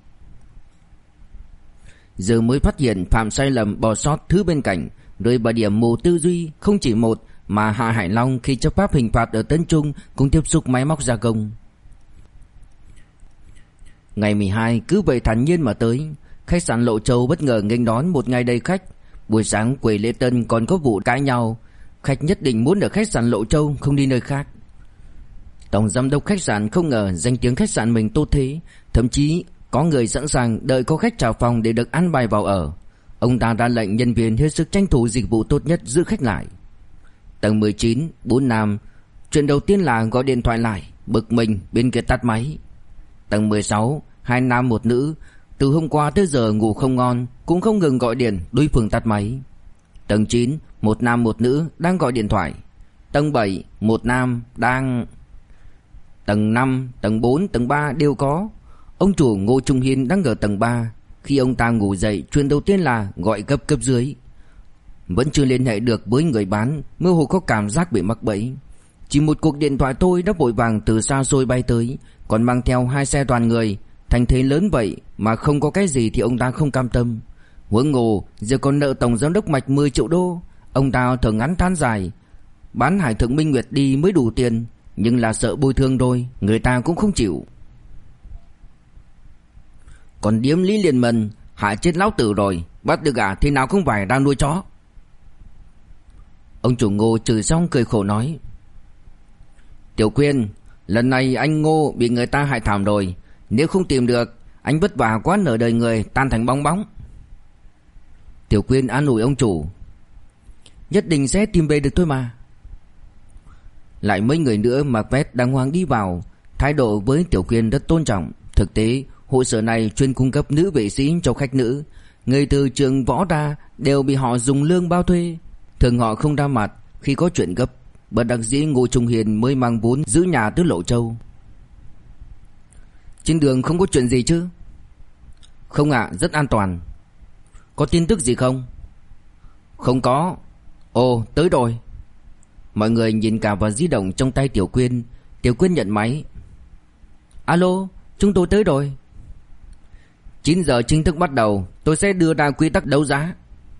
Giờ mới phát hiện phạm sai lầm bỏ sót thứ bên cạnh, rơi vào điểm mù tư duy. Không chỉ một mà Hạ Hải Long khi chấp pháp hình phạt ở Tân Trung cũng tiếp xúc máy móc gia công. Ngày 12 cứ vậy thản nhiên mà tới. Khách sạn Lộ Châu bất ngờ nghênh đón một ngày đầy khách. Buổi sáng quầy lễ tân còn có vụ cãi nhau. Khách nhất định muốn ở khách sạn Lộ Châu, không đi nơi khác. Tổng giám đốc khách sạn không ngờ danh tiếng khách sạn mình tốt thế. Thậm chí có người sẵn sàng đợi có khách chào phòng để được ăn bài vào ở. Ông ta ra lệnh nhân viên hết sức tranh thủ dịch vụ tốt nhất giữ khách lại. Tầng 19, 4 nam. Chuyện đầu tiên là gọi điện thoại lại, bực mình bên kia tắt máy. Tầng 16, 2 nam 1 nữ. Từ hôm qua tới giờ ngủ không ngon, cũng không ngừng gọi điện, đối phương tắt máy. Tầng 9, 1 nam 1 nữ đang gọi điện thoại. Tầng 7, 1 nam đang... Tầng 5, tầng 4, tầng 3 đều có. Ông chủ Ngô Trung Hiên đang ở tầng 3. Khi ông ta ngủ dậy, chuyện đầu tiên là gọi cấp dưới. Vẫn chưa liên hệ được với người bán, mơ hồ có cảm giác bị mắc bẫy. Chỉ một cuộc điện thoại thôi đã vội vàng từ xa xôi bay tới, còn mang theo 2 xe toàn người. Thành thế lớn vậy mà không có cái gì thì ông ta không cam tâm. Huống hồ giờ còn nợ tổng giám đốc Mạch 10 triệu đô. Ông ta thở ngắn than dài. Bán Hải Thượng Minh Nguyệt đi mới đủ tiền, nhưng là sợ bồi thường rồi, người ta cũng không chịu. Còn điếm Lý Liên Mân hại chết lão tử rồi, bắt được gà thế nào không phải đang nuôi chó. Ông chủ Ngô chửi xong cười khổ nói: Tiểu Quyên, lần này anh Ngô bị người ta hại thảm rồi. Nếu không tìm được, anh vất vả quá nửa đời người tan thành bong bóng. Tiểu Quyên an ủi ông chủ: Nhất định sẽ tìm về được thôi mà. Lại mấy người nữa mặc vest đàng hoàng đi vào. Thái độ với Tiểu Quyên rất tôn trọng. Thực tế hội sở này chuyên cung cấp nữ vệ sĩ cho khách nữ. Người từ trường võ ra đều bị họ dùng lương bao thuê. Thường họ không ra mặt khi có chuyện gấp. Bất đắc dĩ Ngô Trung Hiền mới mang vốn giữ nhà tới Lộ Châu. Trên đường không có chuyện gì chứ? Không ạ, rất an toàn. Có tin tức gì không? Không có. Ồ, tới rồi. Mọi người nhìn cả vào di động trong tay Tiểu Quyên. Tiểu Quyên nhận máy. Alo, chúng tôi tới rồi. 9 giờ chính thức bắt đầu. Tôi sẽ đưa ra quy tắc đấu giá.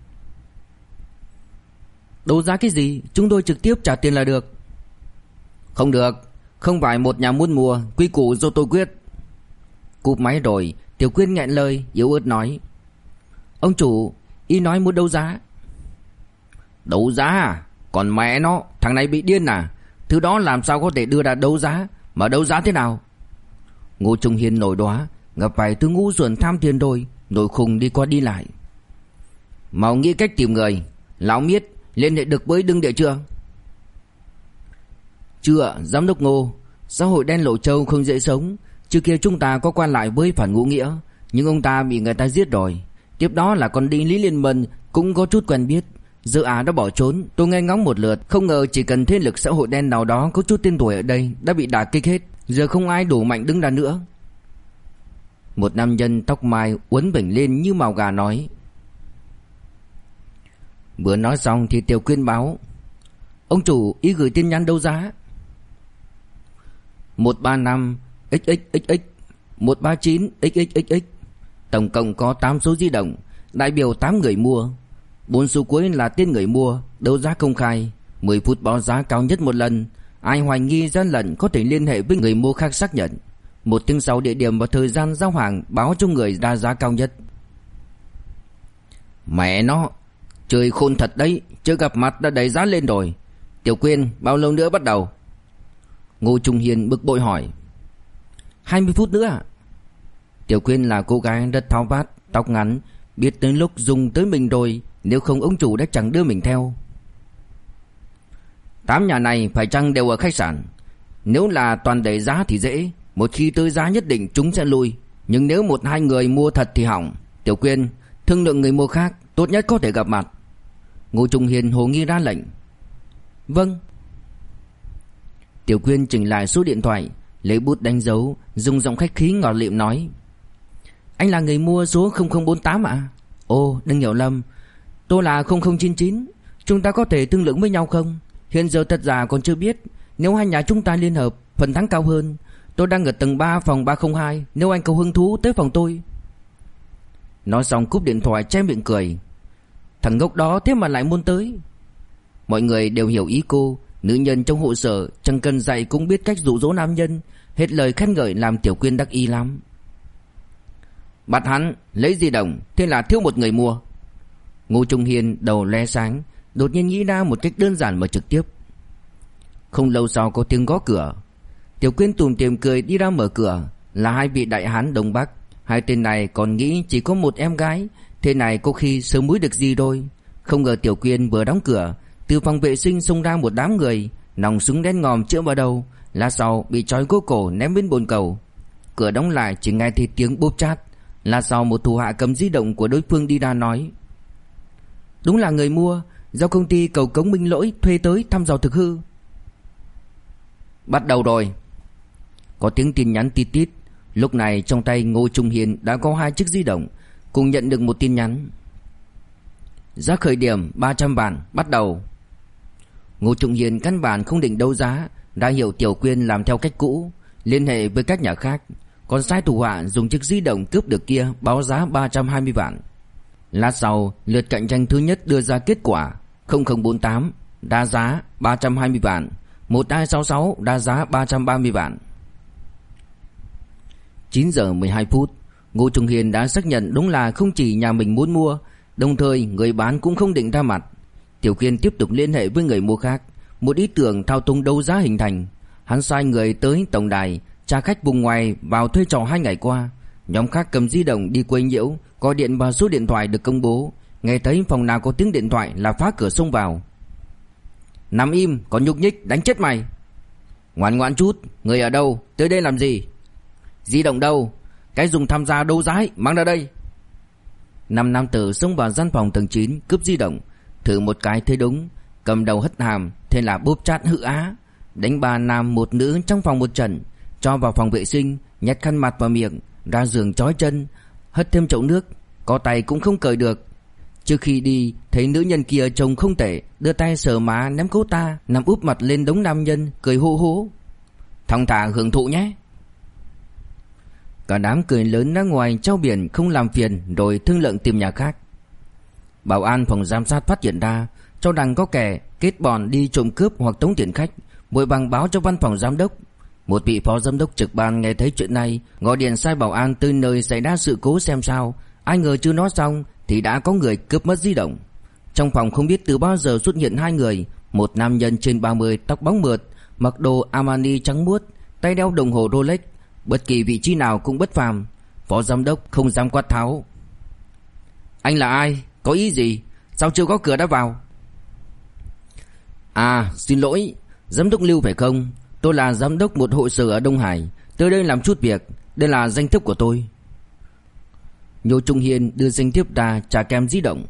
Đấu giá cái gì? Chúng tôi trực tiếp trả tiền là được. Không được. Không phải một nhà muốn mua. Quy củ do tôi quyết. Cúp máy rồi, Tiểu Quyên nghẹn lời yếu ớt nói: Ông chủ, ý nói muốn đấu giá. Đấu giá à? Còn mẹ nó, thằng này bị điên à? Thứ đó làm sao có thể đưa ra đấu giá? Mà đấu giá thế nào? Ngô Trung Hiên nổi đoá, gặp phải thứ ngu xuẩn tham tiền rồi, nổi khùng đi qua đi lại. Mau nghĩ cách tìm người. Lão Miết liên hệ được với Đương Địa chưa? Chưa, giám đốc Ngô. Xã hội đen Lộ Châu không dễ sống. Trước kia chúng ta có quan lại với Phản Ngũ Nghĩa, nhưng ông ta bị người ta giết rồi. Tiếp đó là con đi Lý Liên Mân cũng có chút quen biết. Giờ đã bỏ trốn. Tôi nghe ngóng một lượt, không ngờ chỉ cần thế lực xã hội đen nào đó có chút tên tuổi ở đây đã bị đả kích hết. Giờ không ai đủ mạnh đứng ra nữa. Một nam nhân tóc mai uốn bỉnh lên như mào gà nói. Vừa nói xong thì Tiểu Quyên báo: Ông chủ ý gửi tin nhắn đấu giá. 135 XXXX 139 XXXX. Tổng cộng có 8 số di động, đại biểu 8 người mua. 4 số cuối là tên người mua, đấu giá công khai, 10 phút báo giá cao nhất một lần. Ai hoài nghi gian lận có thể liên hệ với người mua khác xác nhận. 1 tiếng sau địa điểm và thời gian giao hàng báo cho người ra giá cao nhất. Mẹ nó, trời khôn thật đấy, chưa gặp mặt đã đẩy giá lên rồi. Tiểu Quyên, bao lâu nữa bắt đầu? Ngô Trung Hiền bực bội hỏi. 20 phút nữa ạ. Tiểu Quyên là cô gái rất tháo vát, tóc ngắn, biết tới lúc dùng tới mình rồi, nếu không ông chủ đã chẳng đưa mình theo. 8 nhà này phải chăng đều ở khách sạn? Nếu là toàn đẩy giá thì dễ, một khi tới giá nhất định chúng sẽ lui. Nhưng nếu 1-2 người mua thật thì hỏng. Tiểu Quyên, thương lượng người mua khác, tốt nhất có thể gặp mặt. Ngô Trung Hiền hồ nghi ra lệnh. Vâng. Tiểu Quyên chỉnh lại số điện thoại, lấy bút đánh dấu, dùng giọng khách khí ngọt lịm nói: Anh là người mua số 0048 ạ? Ồ, đừng hiểu lầm, tôi là 0099. Chúng ta có thể thương lượng với nhau không? Hiện giờ thật giả còn chưa biết. Nếu hai nhà chúng ta liên hợp, phần thắng cao hơn. Tôi đang ở tầng 3 phòng 302. Nếu anh có hứng thú tới phòng tôi. Nói xong cúp điện thoại che miệng cười. Thằng ngốc đó thế mà lại muốn tới. Mọi người đều hiểu ý cô. Nữ nhân trong hội sở chẳng cần dạy cũng biết cách dụ dỗ nam nhân. Hết lời khen ngợi làm Tiểu Quyên đắc ý lắm. Bắt hắn lấy di động, thế là thiếu một người mua. Ngô Trung Hiên đầu lóe sáng, đột nhiên nghĩ ra một cách đơn giản mà trực tiếp. Không lâu sau có tiếng gõ cửa. Tiểu Quyên tủm tỉm cười đi ra mở cửa. Là hai vị đại hán Đông Bắc. Hai tên này còn nghĩ chỉ có một em gái. Thế này có khi sớm muối được gì đôi. Không ngờ Tiểu Quyên vừa đóng cửa, từ phòng vệ sinh xông ra một đám người, nòng súng đen ngòm chĩa vào đầu. Lát sau bị trói gô cổ ném bên bồn cầu. Cửa đóng lại chỉ nghe thấy tiếng bốp chát. Lát sau một thủ hạ cầm di động của đối phương đi ra nói: Đúng là người mua, do công ty Cầu Cống Minh Lỗi thuê tới thăm dò thực hư. Bắt đầu rồi. Có tiếng tin nhắn tít tít. Lúc này trong tay Ngô Trung Hiên đã có 2 chiếc di động, cùng nhận được một tin nhắn: Giá khởi điểm 300 vạn, bắt đầu. Ngô Trung Hiên căn bản không định đấu giá, đã hiểu Tiểu Quyên làm theo cách cũ, liên hệ với các nhà khác, còn sai thủ hạ dùng chiếc di động cướp được kia báo giá 320 vạn. Lát sau, lượt cạnh tranh thứ nhất đưa ra kết quả: 0048 đá giá 320 vạn, 1266 đá giá 330 vạn. 9 giờ 12 phút, Ngô Trung Hiên đã xác nhận đúng là không chỉ nhà mình muốn mua, đồng thời người bán cũng không định ra mặt. Tiểu Quyên tiếp tục liên hệ với người mua khác, một ý tưởng thao túng đấu giá hình thành. Hắn sai người tới tổng đài tra khách vùng ngoài vào thuê trọ 2 ngày qua. Nhóm khác cầm di động đi quấy nhiễu, gọi điện vào số điện thoại được công bố. Nghe thấy phòng nào có tiếng điện thoại là phá cửa xông vào. Nằm im, còn nhúc nhích, đánh chết mày. Ngoan ngoãn chút, người ở đâu, tới đây làm gì? Di động đâu? Cái dùng tham gia đấu giá ấy, mang ra đây. 5 nam tử xông vào gian phòng tầng 9 cướp di động. Thử một cái thấy đúng, cầm đầu hất hàm, thế là bóp chát hự á. Đánh 3 nam 1 nữ trong phòng một trận, cho vào phòng vệ sinh, nhét khăn mặt vào miệng, ra giường trói chân, hất thêm chậu nước, có tay cũng không cởi được. Trước khi đi, thấy nữ nhân kia trông không tệ, đưa tay sờ má ném cô ta, nằm úp mặt lên đống nam nhân, cười hô hố: Thong thả hưởng thụ nhé. Cả đám cười lớn ra ngoài trao biển không làm phiền, rồi thương lượng tìm nhà khác. Bảo an phòng giám sát phát hiện ra, cho rằng có kẻ kết bọn đi trộm cướp hoặc tống tiền khách, vội vàng báo cho văn phòng giám đốc. Một vị phó giám đốc trực ban nghe thấy chuyện này, gọi điện sai bảo an tới nơi xảy ra sự cố xem sao. Ai ngờ chưa nói xong thì đã có người cướp mất di động. Trong phòng không biết từ bao giờ xuất hiện 2 người, một nam nhân trên 30, tóc bóng mượt, mặc đồ Armani trắng muốt, tay đeo đồng hồ Rolex, bất kỳ vị trí nào cũng bất phàm. Phó giám đốc không dám quát tháo: Anh là ai? Có ý gì? Sao chưa có cửa đã vào? À, xin lỗi, giám đốc Lưu phải không? Tôi là giám đốc một hội sở ở Đông Hải, tới đây làm chút việc. Đây là danh thiếp của tôi. Ngô Trung Hiên đưa danh thiếp ra, trả kèm di động.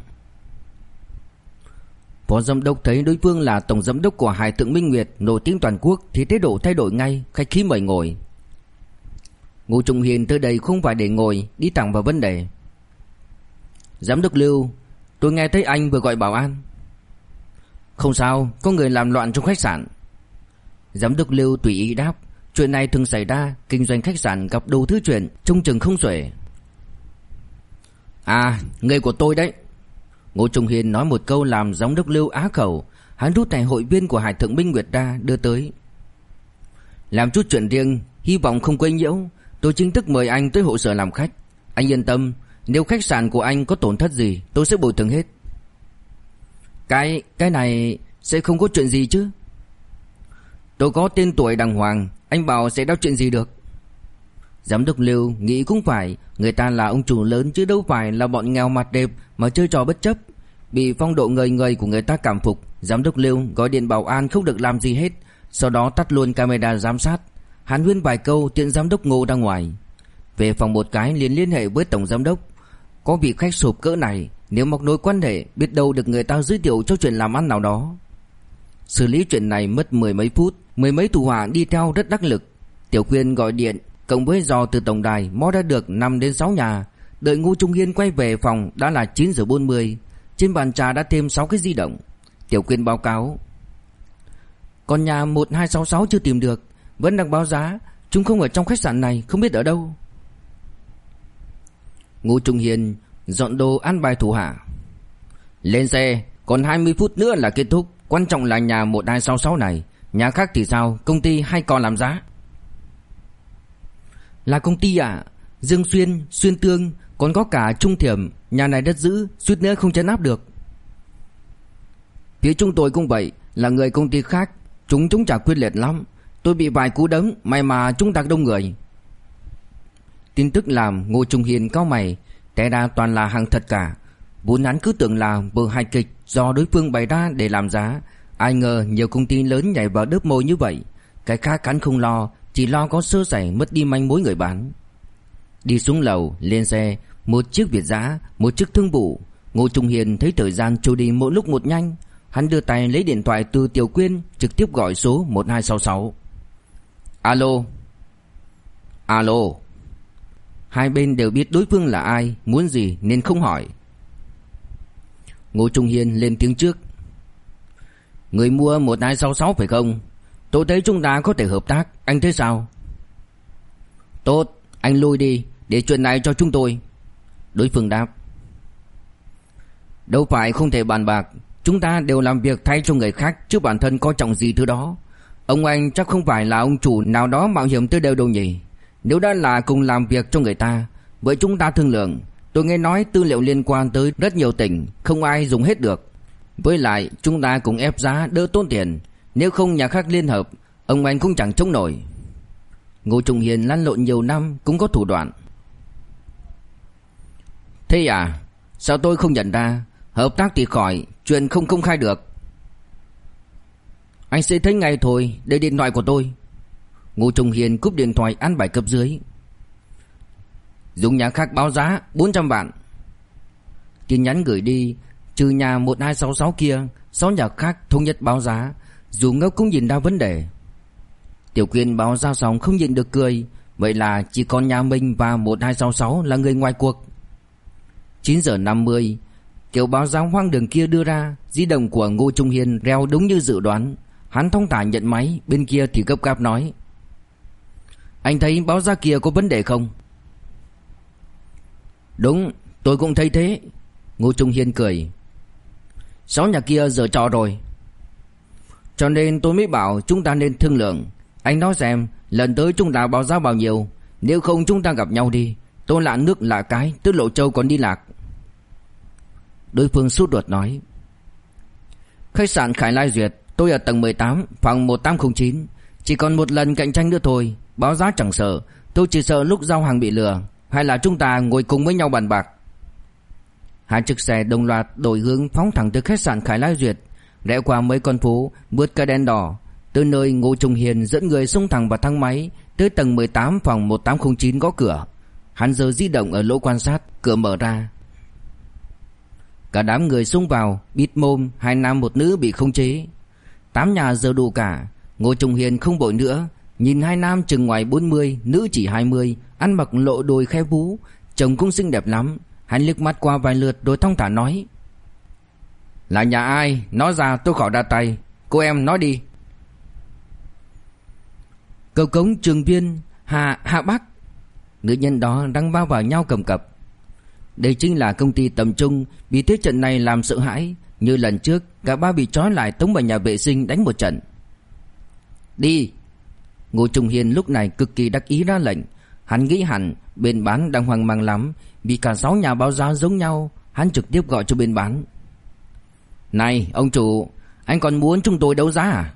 Phó giám đốc thấy đối phương là tổng giám đốc của Hải Thượng Minh Nguyệt, nổi tiếng toàn quốc, thì thái độ thay đổi ngay, khách khí mời ngồi. Ngô Trung Hiên tới đây không phải để ngồi, đi thẳng vào vấn đề. Giám đốc Lưu, tôi nghe thấy anh vừa gọi bảo an. Không sao, có người làm loạn trong khách sạn. Giám đốc Lưu tùy ý đáp. Chuyện này thường xảy ra, kinh doanh khách sạn gặp đủ thứ chuyện, trông chừng không xuể. À, người của tôi đấy. Ngô Trung Hiên nói một câu làm giám đốc Lưu á khẩu. Hắn rút thẻ hội viên của Hải Thượng Minh Nguyệt ra, đưa tới. Làm chút chuyện riêng, hy vọng không quấy nhiễu. Tôi chính thức mời anh tới hội sở làm khách. Anh yên tâm, nếu khách sạn của anh có tổn thất gì, tôi sẽ bồi thường hết. Cái này sẽ không có chuyện gì chứ? Tôi có tên tuổi đàng hoàng, anh bảo sẽ đau chuyện gì được? Giám đốc Lưu nghĩ cũng phải, người ta là ông chủ lớn chứ đâu phải là bọn nghèo mặt đẹp mà chơi trò bất chấp. Bị phong độ ngời ngời của người ta cảm phục, giám đốc Lưu gọi điện bảo an không được làm gì hết, sau đó tắt luôn camera giám sát. Hàn huyên vài câu tiện giám đốc Ngô ra ngoài. Về phòng một cái liền liên hệ với tổng giám đốc. Có vị khách sộp cỡ này, nếu móc nối quan hệ, biết đâu được người ta giới thiệu cho chuyện làm ăn nào đó. Xử lý chuyện này mất 10 mấy phút, Mười mấy thủ hạ đi theo rất đắc lực. Tiểu Quyên gọi điện cộng với dò từ tổng đài mò ra được 5 đến 6 nhà. Đợi Ngô Trung Hiên quay về phòng đã là 9 giờ 40. Trên bàn trà đã thêm 6 cái di động. Tiểu Quyên báo cáo: còn nhà 1266 chưa tìm được, vẫn đang báo giá. Chúng không ở trong khách sạn này, không biết ở đâu. Ngô Trung Hiên dọn đồ an bài thủ hạ: lên xe, còn 20 phút nữa là kết thúc. Quan trọng là nhà 1266 này. Nhà khác thì sao, công ty hay còn làm giá? Là công ty à? Dương Xuyên, Xuyên Tương, còn có cả Trung Thiểm. Nhà này đất giữ, suýt nữa không trấn áp được. Phía chúng tôi cũng vậy, là người công ty khác. Chúng trả quyết liệt lắm. Tôi bị vài cú đấm, may mà chúng ta đông người. Tin tức làm Ngô Trung Hiên cau mày. Té ra toàn là hàng thật cả. Vốn hắn cứ tưởng là vở hài kịch do đối phương bày ra để làm giá. Ai ngờ nhiều công ty lớn nhảy vào đớp mồi như vậy. Cái khác hắn không lo, chỉ lo có sơ sẩy mất đi manh mối người bán. Đi xuống lầu, lên xe, một chiếc Việt Dã, một chiếc thương vụ. Ngô Trung Hiên thấy thời gian trôi đi mỗi lúc một nhanh. Hắn đưa tay lấy điện thoại từ Tiểu Quyên, trực tiếp gọi số 1266. Alo. Alo. Hai bên đều biết đối phương là ai, muốn gì nên không hỏi. Ngô Trung Hiên lên tiếng trước: người mua 1266 phải không? Tôi thấy chúng ta có thể hợp tác, anh thấy sao? Tốt, anh lui đi, để chuyện này cho chúng tôi. Đối phương đáp: đâu phải không thể bàn bạc. Chúng ta đều làm việc thay cho người khác, chứ bản thân có trọng gì thứ đó. Ông anh chắc không phải là ông chủ nào đó mạo hiểm tới đâu đâu nhỉ? Nếu đã là cùng làm việc cho người ta, vậy chúng ta thương lượng. Tôi nghe nói tư liệu liên quan tới rất nhiều tỉnh, không ai dùng hết được. Với lại chúng ta cùng ép giá đỡ tốn tiền. Nếu không nhà khác liên hợp, ông anh cũng chẳng chống nổi. Ngô Trung Hiên lăn lộn nhiều năm cũng có thủ đoạn. Thế à? Sao tôi không nhận ra? Hợp tác thì khỏi, chuyện không công khai được. Anh sẽ thấy ngay thôi, đây điện thoại của tôi. Ngô Trung Hiên cúp điện thoại ăn bài cấp dưới. Dùng nhà khác báo giá 400 vạn. Tin nhắn gửi đi: trừ nhà 1266 kia, 6 nhà khác thống nhất báo giá. Dù ngốc cũng nhìn ra vấn đề. Tiểu Quyên báo ra xong không nhịn được cười. Vậy là chỉ còn nhà mình và 1266 là người ngoài cuộc. 9 giờ 50, kiểu báo giá hoang đường kia đưa ra. Di động của Ngô Trung Hiên reo đúng như dự đoán. Hắn thong thả nhận máy. Bên kia thì gấp gáp nói: anh thấy báo giá kia có vấn đề không? Đúng, tôi cũng thấy thế. Ngô Trung Hiên cười: 6 nhà kia giở trò rồi. Cho nên tôi mới bảo chúng ta nên thương lượng. Anh nói xem lần tới chúng ta báo giá bao nhiêu. Nếu không chúng ta gặp nhau đi. Tôi lạ nước lạ cái, tới Lộ Châu còn đi lạc. Đối phương sốt ruột nói: khách sạn Khải Lai Duyệt, tôi ở tầng 18, phòng 1809. Chỉ còn một lần cạnh tranh nữa thôi. Báo giá chẳng sợ, tôi chỉ sợ lúc giao hàng bị lừa. Hay là chúng ta ngồi cùng với nhau bàn bạc. Hai chiếc xe đồng loạt đổi hướng phóng thẳng tới khách sạn Khải Lai Duyệt, rẽ qua mấy con phố, vượt cái đèn đỏ. Tới nơi Ngô Trung Hiên dẫn người xông thẳng vào thang máy tới tầng 18 phòng 1809 gõ cửa. Hắn giơ di động ở lỗ quan sát, cửa mở ra. Cả đám người xông vào, bịt mồm, 2 nam 1 nữ bị khống chế. 8 nhà giờ đủ cả. Ngô Trung Hiên không vội nữa, nhìn 2 nam chừng ngoài 40, nữ chỉ 20, ăn mặc lộ đồi khe vú, trông cũng xinh đẹp lắm. Hắn liếc mắt qua vài lượt rồi thong thả nói: là nhà ai? Nói ra tôi khỏi ra tay. Cô em nói đi. Cầu Cống Trường Viên, Hạ Bắc. Nữ nhân đó đang bao vào nhau cầm cập. Đây chính là công ty tầm trung bị thế trận này làm sợ hãi. Như lần trước, cả ba bị trói lại tống vào nhà vệ sinh đánh một trận. Đi. Ngô Trung Hiên lúc này cực kỳ đắc ý ra lệnh. Hắn nghĩ hẳn bên bán đang hoang mang lắm, vì cả 6 nhà báo giá giống nhau. Hắn trực tiếp gọi cho bên bán: này ông chủ, anh còn muốn chúng tôi đấu giá à?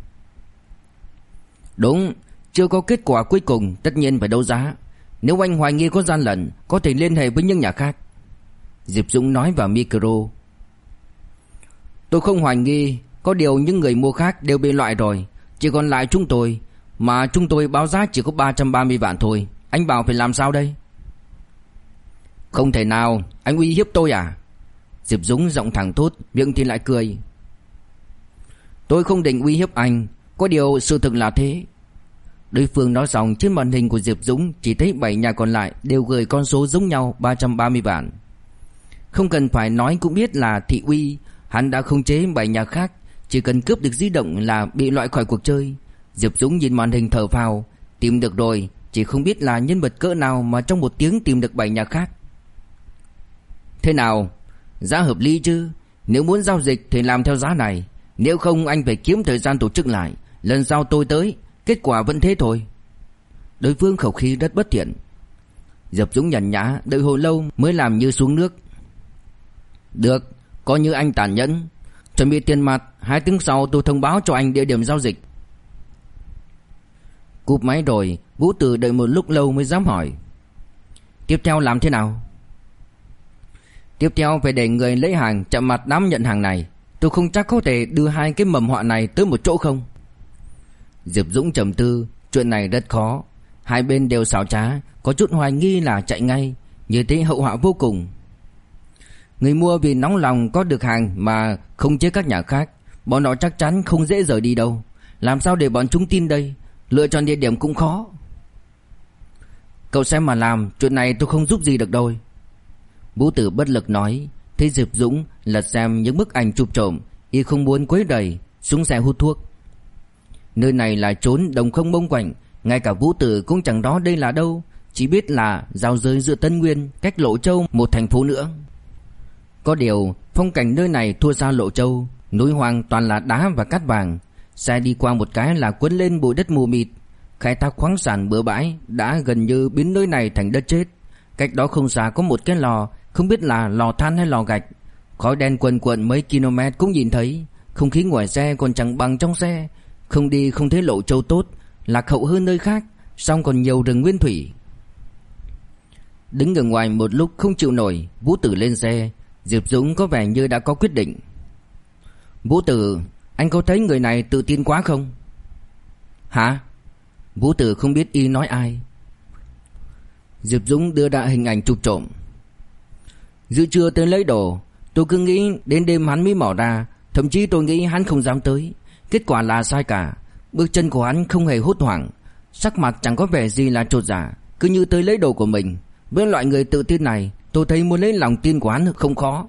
Đúng, chưa có kết quả cuối cùng, tất nhiên phải đấu giá. Nếu anh hoài nghi có gian lận, có thể liên hệ với những nhà khác. Diệp Dũng nói vào micro. Tôi không hoài nghi, có điều những người mua khác đều bị loại rồi. Chỉ còn lại chúng tôi, mà chúng tôi báo giá chỉ có 330 vạn thôi. Anh bảo phải làm sao đây? Không thể nào, anh uy hiếp tôi à? Diệp Dũng giọng thẳng thốt, miệng thì lại cười. Tôi không định uy hiếp anh. Có điều sự thực là thế. Đối phương nói xong, trên màn hình của Diệp Dũng chỉ thấy 7 nhà còn lại đều gửi con số giống nhau 330 vạn. Không cần phải nói cũng biết là thị uy. Hắn đã khống chế 7 nhà khác, chỉ cần cướp được di động là bị loại khỏi cuộc chơi. Diệp Dũng nhìn màn hình thở phào. Tìm được rồi, chỉ không biết là nhân vật cỡ nào mà trong 1 tiếng tìm được 7 nhà khác. Thế nào? Giá hợp lý chứ? Nếu muốn giao dịch thì làm theo giá này. Nếu không anh phải kiếm thời gian tổ chức lại. Lần sau tôi tới, kết quả vẫn thế thôi. Đối phương khẩu khí rất bất thiện. Diệp Dũng nhàn nhã, đợi hồi lâu mới làm như xuống nước. Được, coi như anh tàn nhẫn. Chuẩn bị tiền mặt, 2 tiếng sau tôi thông báo cho anh địa điểm giao dịch. Cúp máy rồi, Vũ Tử đợi một lúc lâu mới dám hỏi. Tiếp theo làm thế nào? Tiếp theo phải để người lấy hàng chạm mặt đám nhận hàng này. Tôi không chắc có thể đưa 2 cái mầm họa này tới một chỗ không. Diệp Dũng trầm tư. Chuyện này rất khó. Hai bên đều xảo trá, có chút hoài nghi là chạy ngay. Như thế hậu họa vô cùng. Người mua vì nóng lòng có được hàng mà không chế các nhà khác. Bọn họ chắc chắn không dễ rời đi đâu. Làm sao để bọn chúng tin đây? Lựa chọn địa điểm cũng khó. Cậu xem mà làm, chuyện này tôi không giúp gì được đâu. Vũ Tử bất lực nói. Thấy Diệp Dũng lật xem những bức ảnh chụp trộm, y không muốn quấy rầy, xuống xe hút thuốc. Nơi này là trốn đồng không mông quạnh, ngay cả Vũ Tử cũng chẳng rõ đây là đâu, chỉ biết là giao giới giữa Tân Nguyên, cách Lộ Châu một thành phố nữa. Có điều phong cảnh nơi này thua xa Lộ Châu, núi hoang toàn là đá và cát vàng, xe đi qua một cái là cuốn lên bụi đất mù mịt. Khai thác khoáng sản bừa bãi đã gần như biến nơi này thành đất chết. Cách đó không xa có một cái lò, không biết là lò than hay lò gạch. Khói đen quần quần mấy km cũng nhìn thấy. Không khí ngoài xe còn chẳng bằng trong xe. Không đi không thấy Lộ Châu tốt, lạc hậu hơn nơi khác, song còn nhiều rừng nguyên thủy. Đứng ở ngoài một lúc không chịu nổi, Vũ Tử lên xe. Diệp Dũng có vẻ như đã có quyết định. Vũ Tử, anh có thấy người này tự tin quá không? Hả? Vũ Tử không biết y nói ai. Diệp Dũng đưa ra hình ảnh chụp trộm. Giữa trưa tới lấy đồ, tôi cứ nghĩ đến đêm hắn mới mò ra. Thậm chí tôi nghĩ hắn không dám tới. Kết quả là sai cả. Bước chân của hắn không hề hốt hoảng, sắc mặt chẳng có vẻ gì là chột dạ, cứ như tới lấy đồ của mình. Với loại người tự tin này, tôi thấy muốn lấy lòng tin của hắn không khó.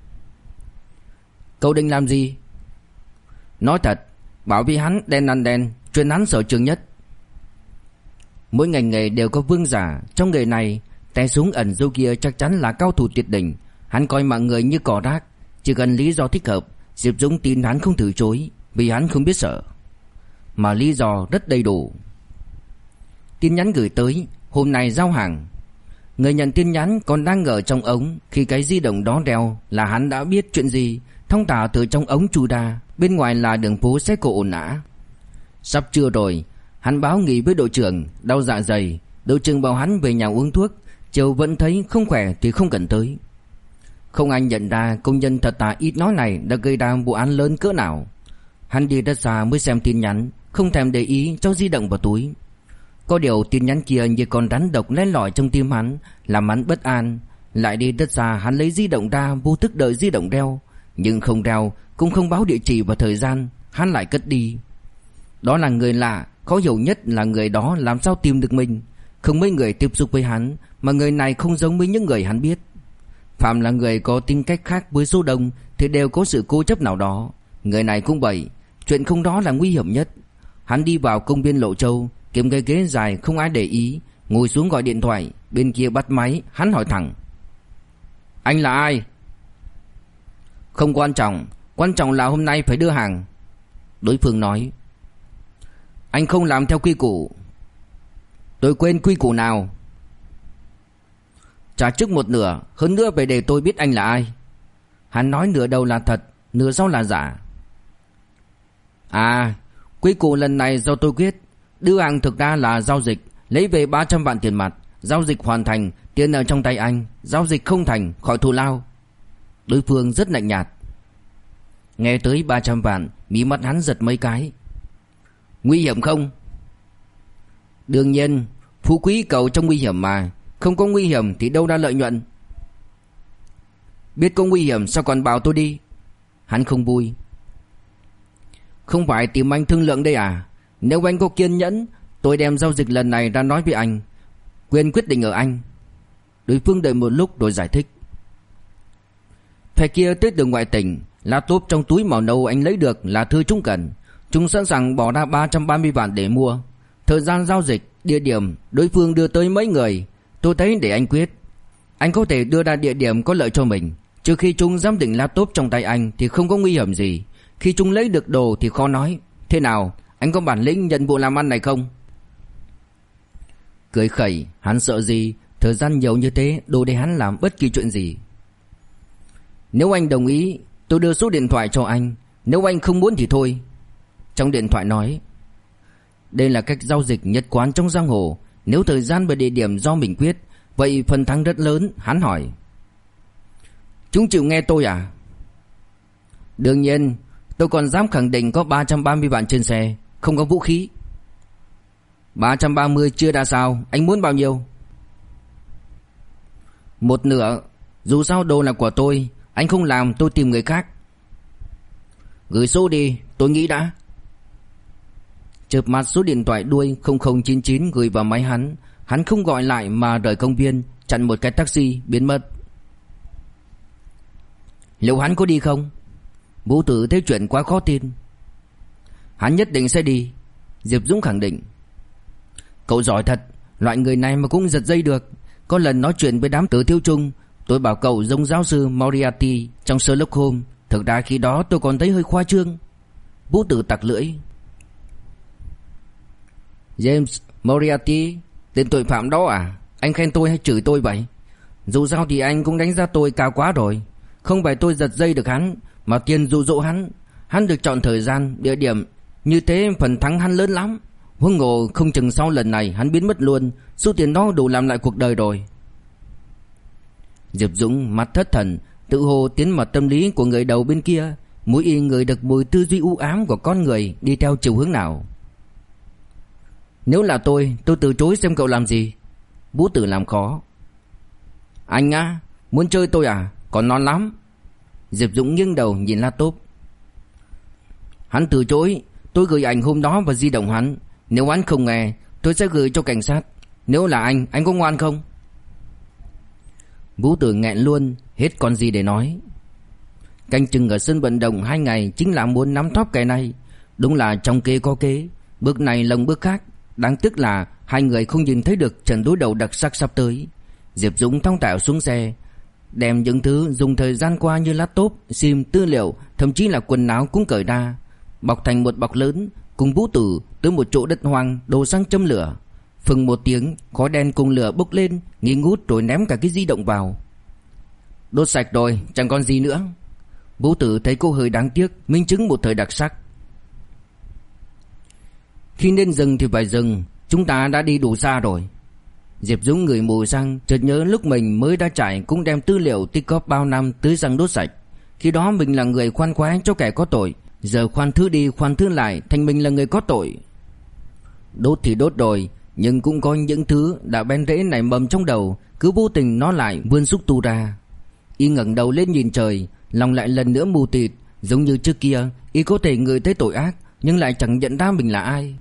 Cậu định làm gì? Nói thật, bảo vì hắn đen ăn đen, chuyên hắn sở trường nhất. Mỗi ngành nghề đều có vương giả. Trong nghề này, tay súng ẩn dâu kia chắc chắn là cao thủ tuyệt đỉnh. Hắn coi mọi người như cỏ rác. Chỉ cần lý do thích hợp, Diệp Dũng tin hắn không từ chối, vì hắn không biết sợ. Mà lý do rất đầy đủ. Tin nhắn gửi tới, hôm nay giao hàng. Người nhận tin nhắn còn đang ở trong ống. Khi cái di động đó reo là hắn đã biết chuyện gì. Thong thả từ trong ống chui ra. Bên ngoài là đường phố xe cộ ồn ào. Sắp trưa rồi, hắn báo nghỉ với đội trưởng, đau dạ dày. Đội trưởng bảo hắn về nhà uống thuốc. Chiều vẫn thấy không khỏe thì không cần tới. Không ai nhận ra công nhân thật thà ít nói này đã gây ra vụ án lớn cỡ nào. Hắn đi rất xa mới xem tin nhắn, không thèm để ý cho di động vào túi. Có điều tin nhắn kia như con rắn độc len lỏi trong tim hắn, làm hắn bất an. Lại đi rất xa, hắn lấy di động ra, vô thức đợi di động reo, nhưng không reo, cũng không báo địa chỉ và thời gian. Hắn lại cất đi. Đó là người lạ, khó hiểu nhất là người đó làm sao tìm được mình. Không mấy người tiếp xúc với hắn, mà người này không giống với những người hắn biết. Phạm là người có tính cách khác với số đông thì đều có sự cố chấp nào đó. Người này cũng vậy. Chuyện không đó là nguy hiểm nhất. Hắn đi vào công viên Lộ Châu, kiếm cái ghế dài không ai để ý, ngồi xuống gọi điện thoại. Bên kia bắt máy, hắn hỏi thẳng: Anh là ai? Không quan trọng, quan trọng là hôm nay phải đưa hàng. Đối phương nói: Anh không làm theo quy củ. Tôi quên quy củ nào? Trả trước một nửa, hơn nữa phải để tôi biết anh là ai. Hắn nói nửa đầu là thật, nửa sau là giả. À, quy củ lần này do tôi quyết. Đưa hàng thực ra là giao dịch, lấy về 300 vạn tiền mặt. Giao dịch hoàn thành, tiền ở trong tay anh. Giao dịch không thành, khỏi thù lao. Đối phương rất lạnh nhạt. Nghe tới 300 vạn, mí mắt hắn giật mấy cái. Nguy hiểm không? Đương nhiên, phú quý cầu trong nguy hiểm mà. Không có nguy hiểm thì đâu ra lợi nhuận. Biết có nguy hiểm sao còn bảo tôi đi? Hắn không vui. Không phải tìm anh thương lượng đây à? Nếu anh có kiên nhẫn, tôi đem giao dịch lần này ra nói với anh. Quyền quyết định ở anh. Đối phương đợi một lúc rồi giải thích. Phe kia tới từ ngoại tỉnh, laptop trong túi màu nâu anh lấy được là thư chúng cần. Chúng sẵn sàng bỏ ra 330 vạn để mua. Thời gian giao dịch, địa điểm, đối phương đưa tới mấy người, tôi thấy để anh quyết. Anh có thể đưa ra địa điểm có lợi cho mình. Trừ khi chúng giám định laptop trong tay anh thì không có nguy hiểm gì. Khi chúng lấy được đồ thì khó nói. Thế nào, anh có bản lĩnh nhận vụ làm ăn này không? Cười khẩy, hắn sợ gì? Thời gian nhiều như thế, đủ để hắn làm bất kỳ chuyện gì. Nếu anh đồng ý, tôi đưa số điện thoại cho anh. Nếu anh không muốn thì thôi. Trong điện thoại nói, đây là cách giao dịch nhất quán trong giang hồ. Nếu thời gian và địa điểm do mình quyết, vậy phần thắng rất lớn. Hắn hỏi, chúng chịu nghe tôi à? Đương nhiên. Tôi còn dám khẳng định có 330 vạn trên xe, không có vũ khí. 330 chưa đã sao? Anh muốn bao nhiêu? Một nửa. Dù sao đồ là của tôi. Anh không làm tôi tìm người khác. Gửi số đi, tôi nghĩ đã. Chợp mắt số điện thoại đuôi 0099 gửi vào máy hắn. Hắn không gọi lại mà rời công viên, chặn một cái taxi biến mất. Liệu hắn có đi không? Vũ Tử thấy chuyện quá khó tin. Hắn nhất định sẽ đi. Diệp Dũng khẳng định. Cậu giỏi thật. Loại người này mà cũng giật dây được. Có lần nói chuyện với đám Tử Thiếu Trung, tôi bảo cậu giống giáo sư Moriarty trong Sherlock Holmes. Thực ra khi đó tôi còn thấy hơi khoa trương. Vũ Tử tặc lưỡi. James Moriarty, tên tội phạm đó à? Anh khen tôi hay chửi tôi vậy? Dù sao thì anh cũng đánh giá tôi cao quá rồi. Không phải tôi giật dây được hắn, mà tiền dụ dỗ hắn. Hắn được chọn thời gian, địa điểm, như thế phần thắng hắn lớn lắm. Huống hồ không chừng sau lần này hắn biến mất luôn, số tiền đó đủ làm lại cuộc đời rồi. Diệp Dũng mắt thất thần, tự hồ tiến vào tâm lý của người đầu bên kia. Mũi y người được mùi tư duy u ám của con người đi theo chiều hướng nào. Nếu là tôi từ chối xem cậu làm gì. Vũ Tử làm khó. Anh á, muốn chơi tôi à? Còn non lắm. Diệp Dũng nghiêng đầu nhìn laptop. Hắn từ chối. Tôi gửi ảnh hôm đó vào di động hắn. Nếu hắn không nghe, tôi sẽ gửi cho cảnh sát. Nếu là anh có ngoan không? Vũ Tử nghẹn luôn, hết còn gì để nói. Canh chừng ở sân vận động 2 ngày chính là muốn nắm thóp cái này. Đúng là trong kế có kế, bước này lồng bước khác. Đáng tiếc là hai người không nhìn thấy được trận đối đầu đặc sắc sắp tới. Diệp Dũng thong thả xuống xe, đem những thứ dùng thời gian qua như laptop, sim, tư liệu, thậm chí là quần áo cũng cởi ra, bọc thành một bọc lớn, cùng Vũ Tử tới một chỗ đất hoang đổ sang châm lửa. Phừng một tiếng, khói đen cùng lửa bốc lên, nghi ngút rồi ném cả cái di động vào. Đốt sạch rồi, chẳng còn gì nữa. Vũ Tử thấy cô hơi đáng tiếc, minh chứng một thời đặc sắc. Khi nên dừng thì phải dừng, chúng ta đã đi đủ xa rồi. Diệp Dũng ngửi mùi xăng, chợt nhớ lúc mình mới đã trải cũng đem tư liệu tích góp bao năm tưới xăng đốt sạch. Khi đó mình là người khoan khoái cho kẻ có tội, giờ khoan thứ đi khoan thứ lại thành mình là người có tội. Đốt thì đốt rồi, nhưng cũng có những thứ đã bén rễ nảy mầm trong đầu, cứ vô tình nó lại vươn xúc tu ra. Y ngẩng đầu lên nhìn trời, lòng lại lần nữa mù tịt, giống như trước kia, y có thể ngửi thấy tội ác, nhưng lại chẳng nhận ra mình là ai.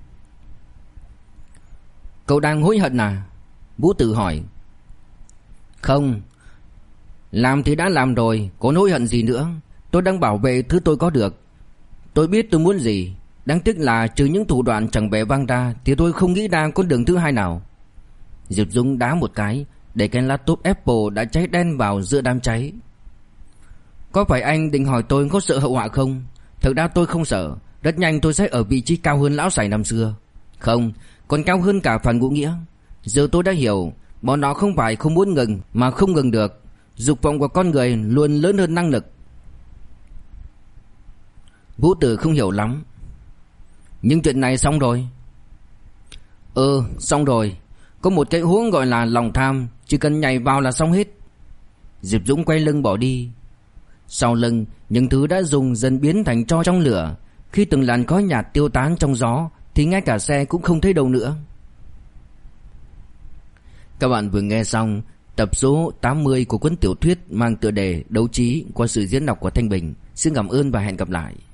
Cậu đang hối hận à? Vũ Tử hỏi. Không, làm thì đã làm rồi, có hối hận gì nữa. Tôi đang bảo vệ thứ tôi có được. Tôi biết tôi muốn gì. Đáng tiếc là trừ những thủ đoạn chẳng bẻ vang ra thì tôi không nghĩ ra con đường thứ hai nào. Diệp Dũng đá một cái, để cái laptop Apple đã cháy đen vào giữa đám cháy. Có phải anh định hỏi tôi có sợ hậu họa không? Thực ra tôi không sợ. Rất nhanh tôi sẽ ở vị trí cao hơn lão sải năm xưa. Không, còn cao hơn cả Phan Ngũ Nghĩa. Giờ tôi đã hiểu, bọn nó không phải không muốn ngừng mà không ngừng được. Dục vọng của con người luôn lớn hơn năng lực. Vũ Tử không hiểu lắm. Nhưng chuyện này xong rồi. Xong rồi. Có một cái huống gọi là lòng tham, chỉ cần nhảy vào là xong hết. Diệp Dũng quay lưng bỏ đi. Sau lưng, những thứ đã dùng dần biến thành tro trong lửa. Khi từng làn khói nhạt tiêu tán trong gió thì ngay cả xe cũng không thấy đâu nữa. Các bạn vừa nghe xong tập số 80 của cuốn tiểu thuyết mang tựa đề Đấu trí qua sự diễn đọc của Thanh Bình. Xin cảm ơn và hẹn gặp lại.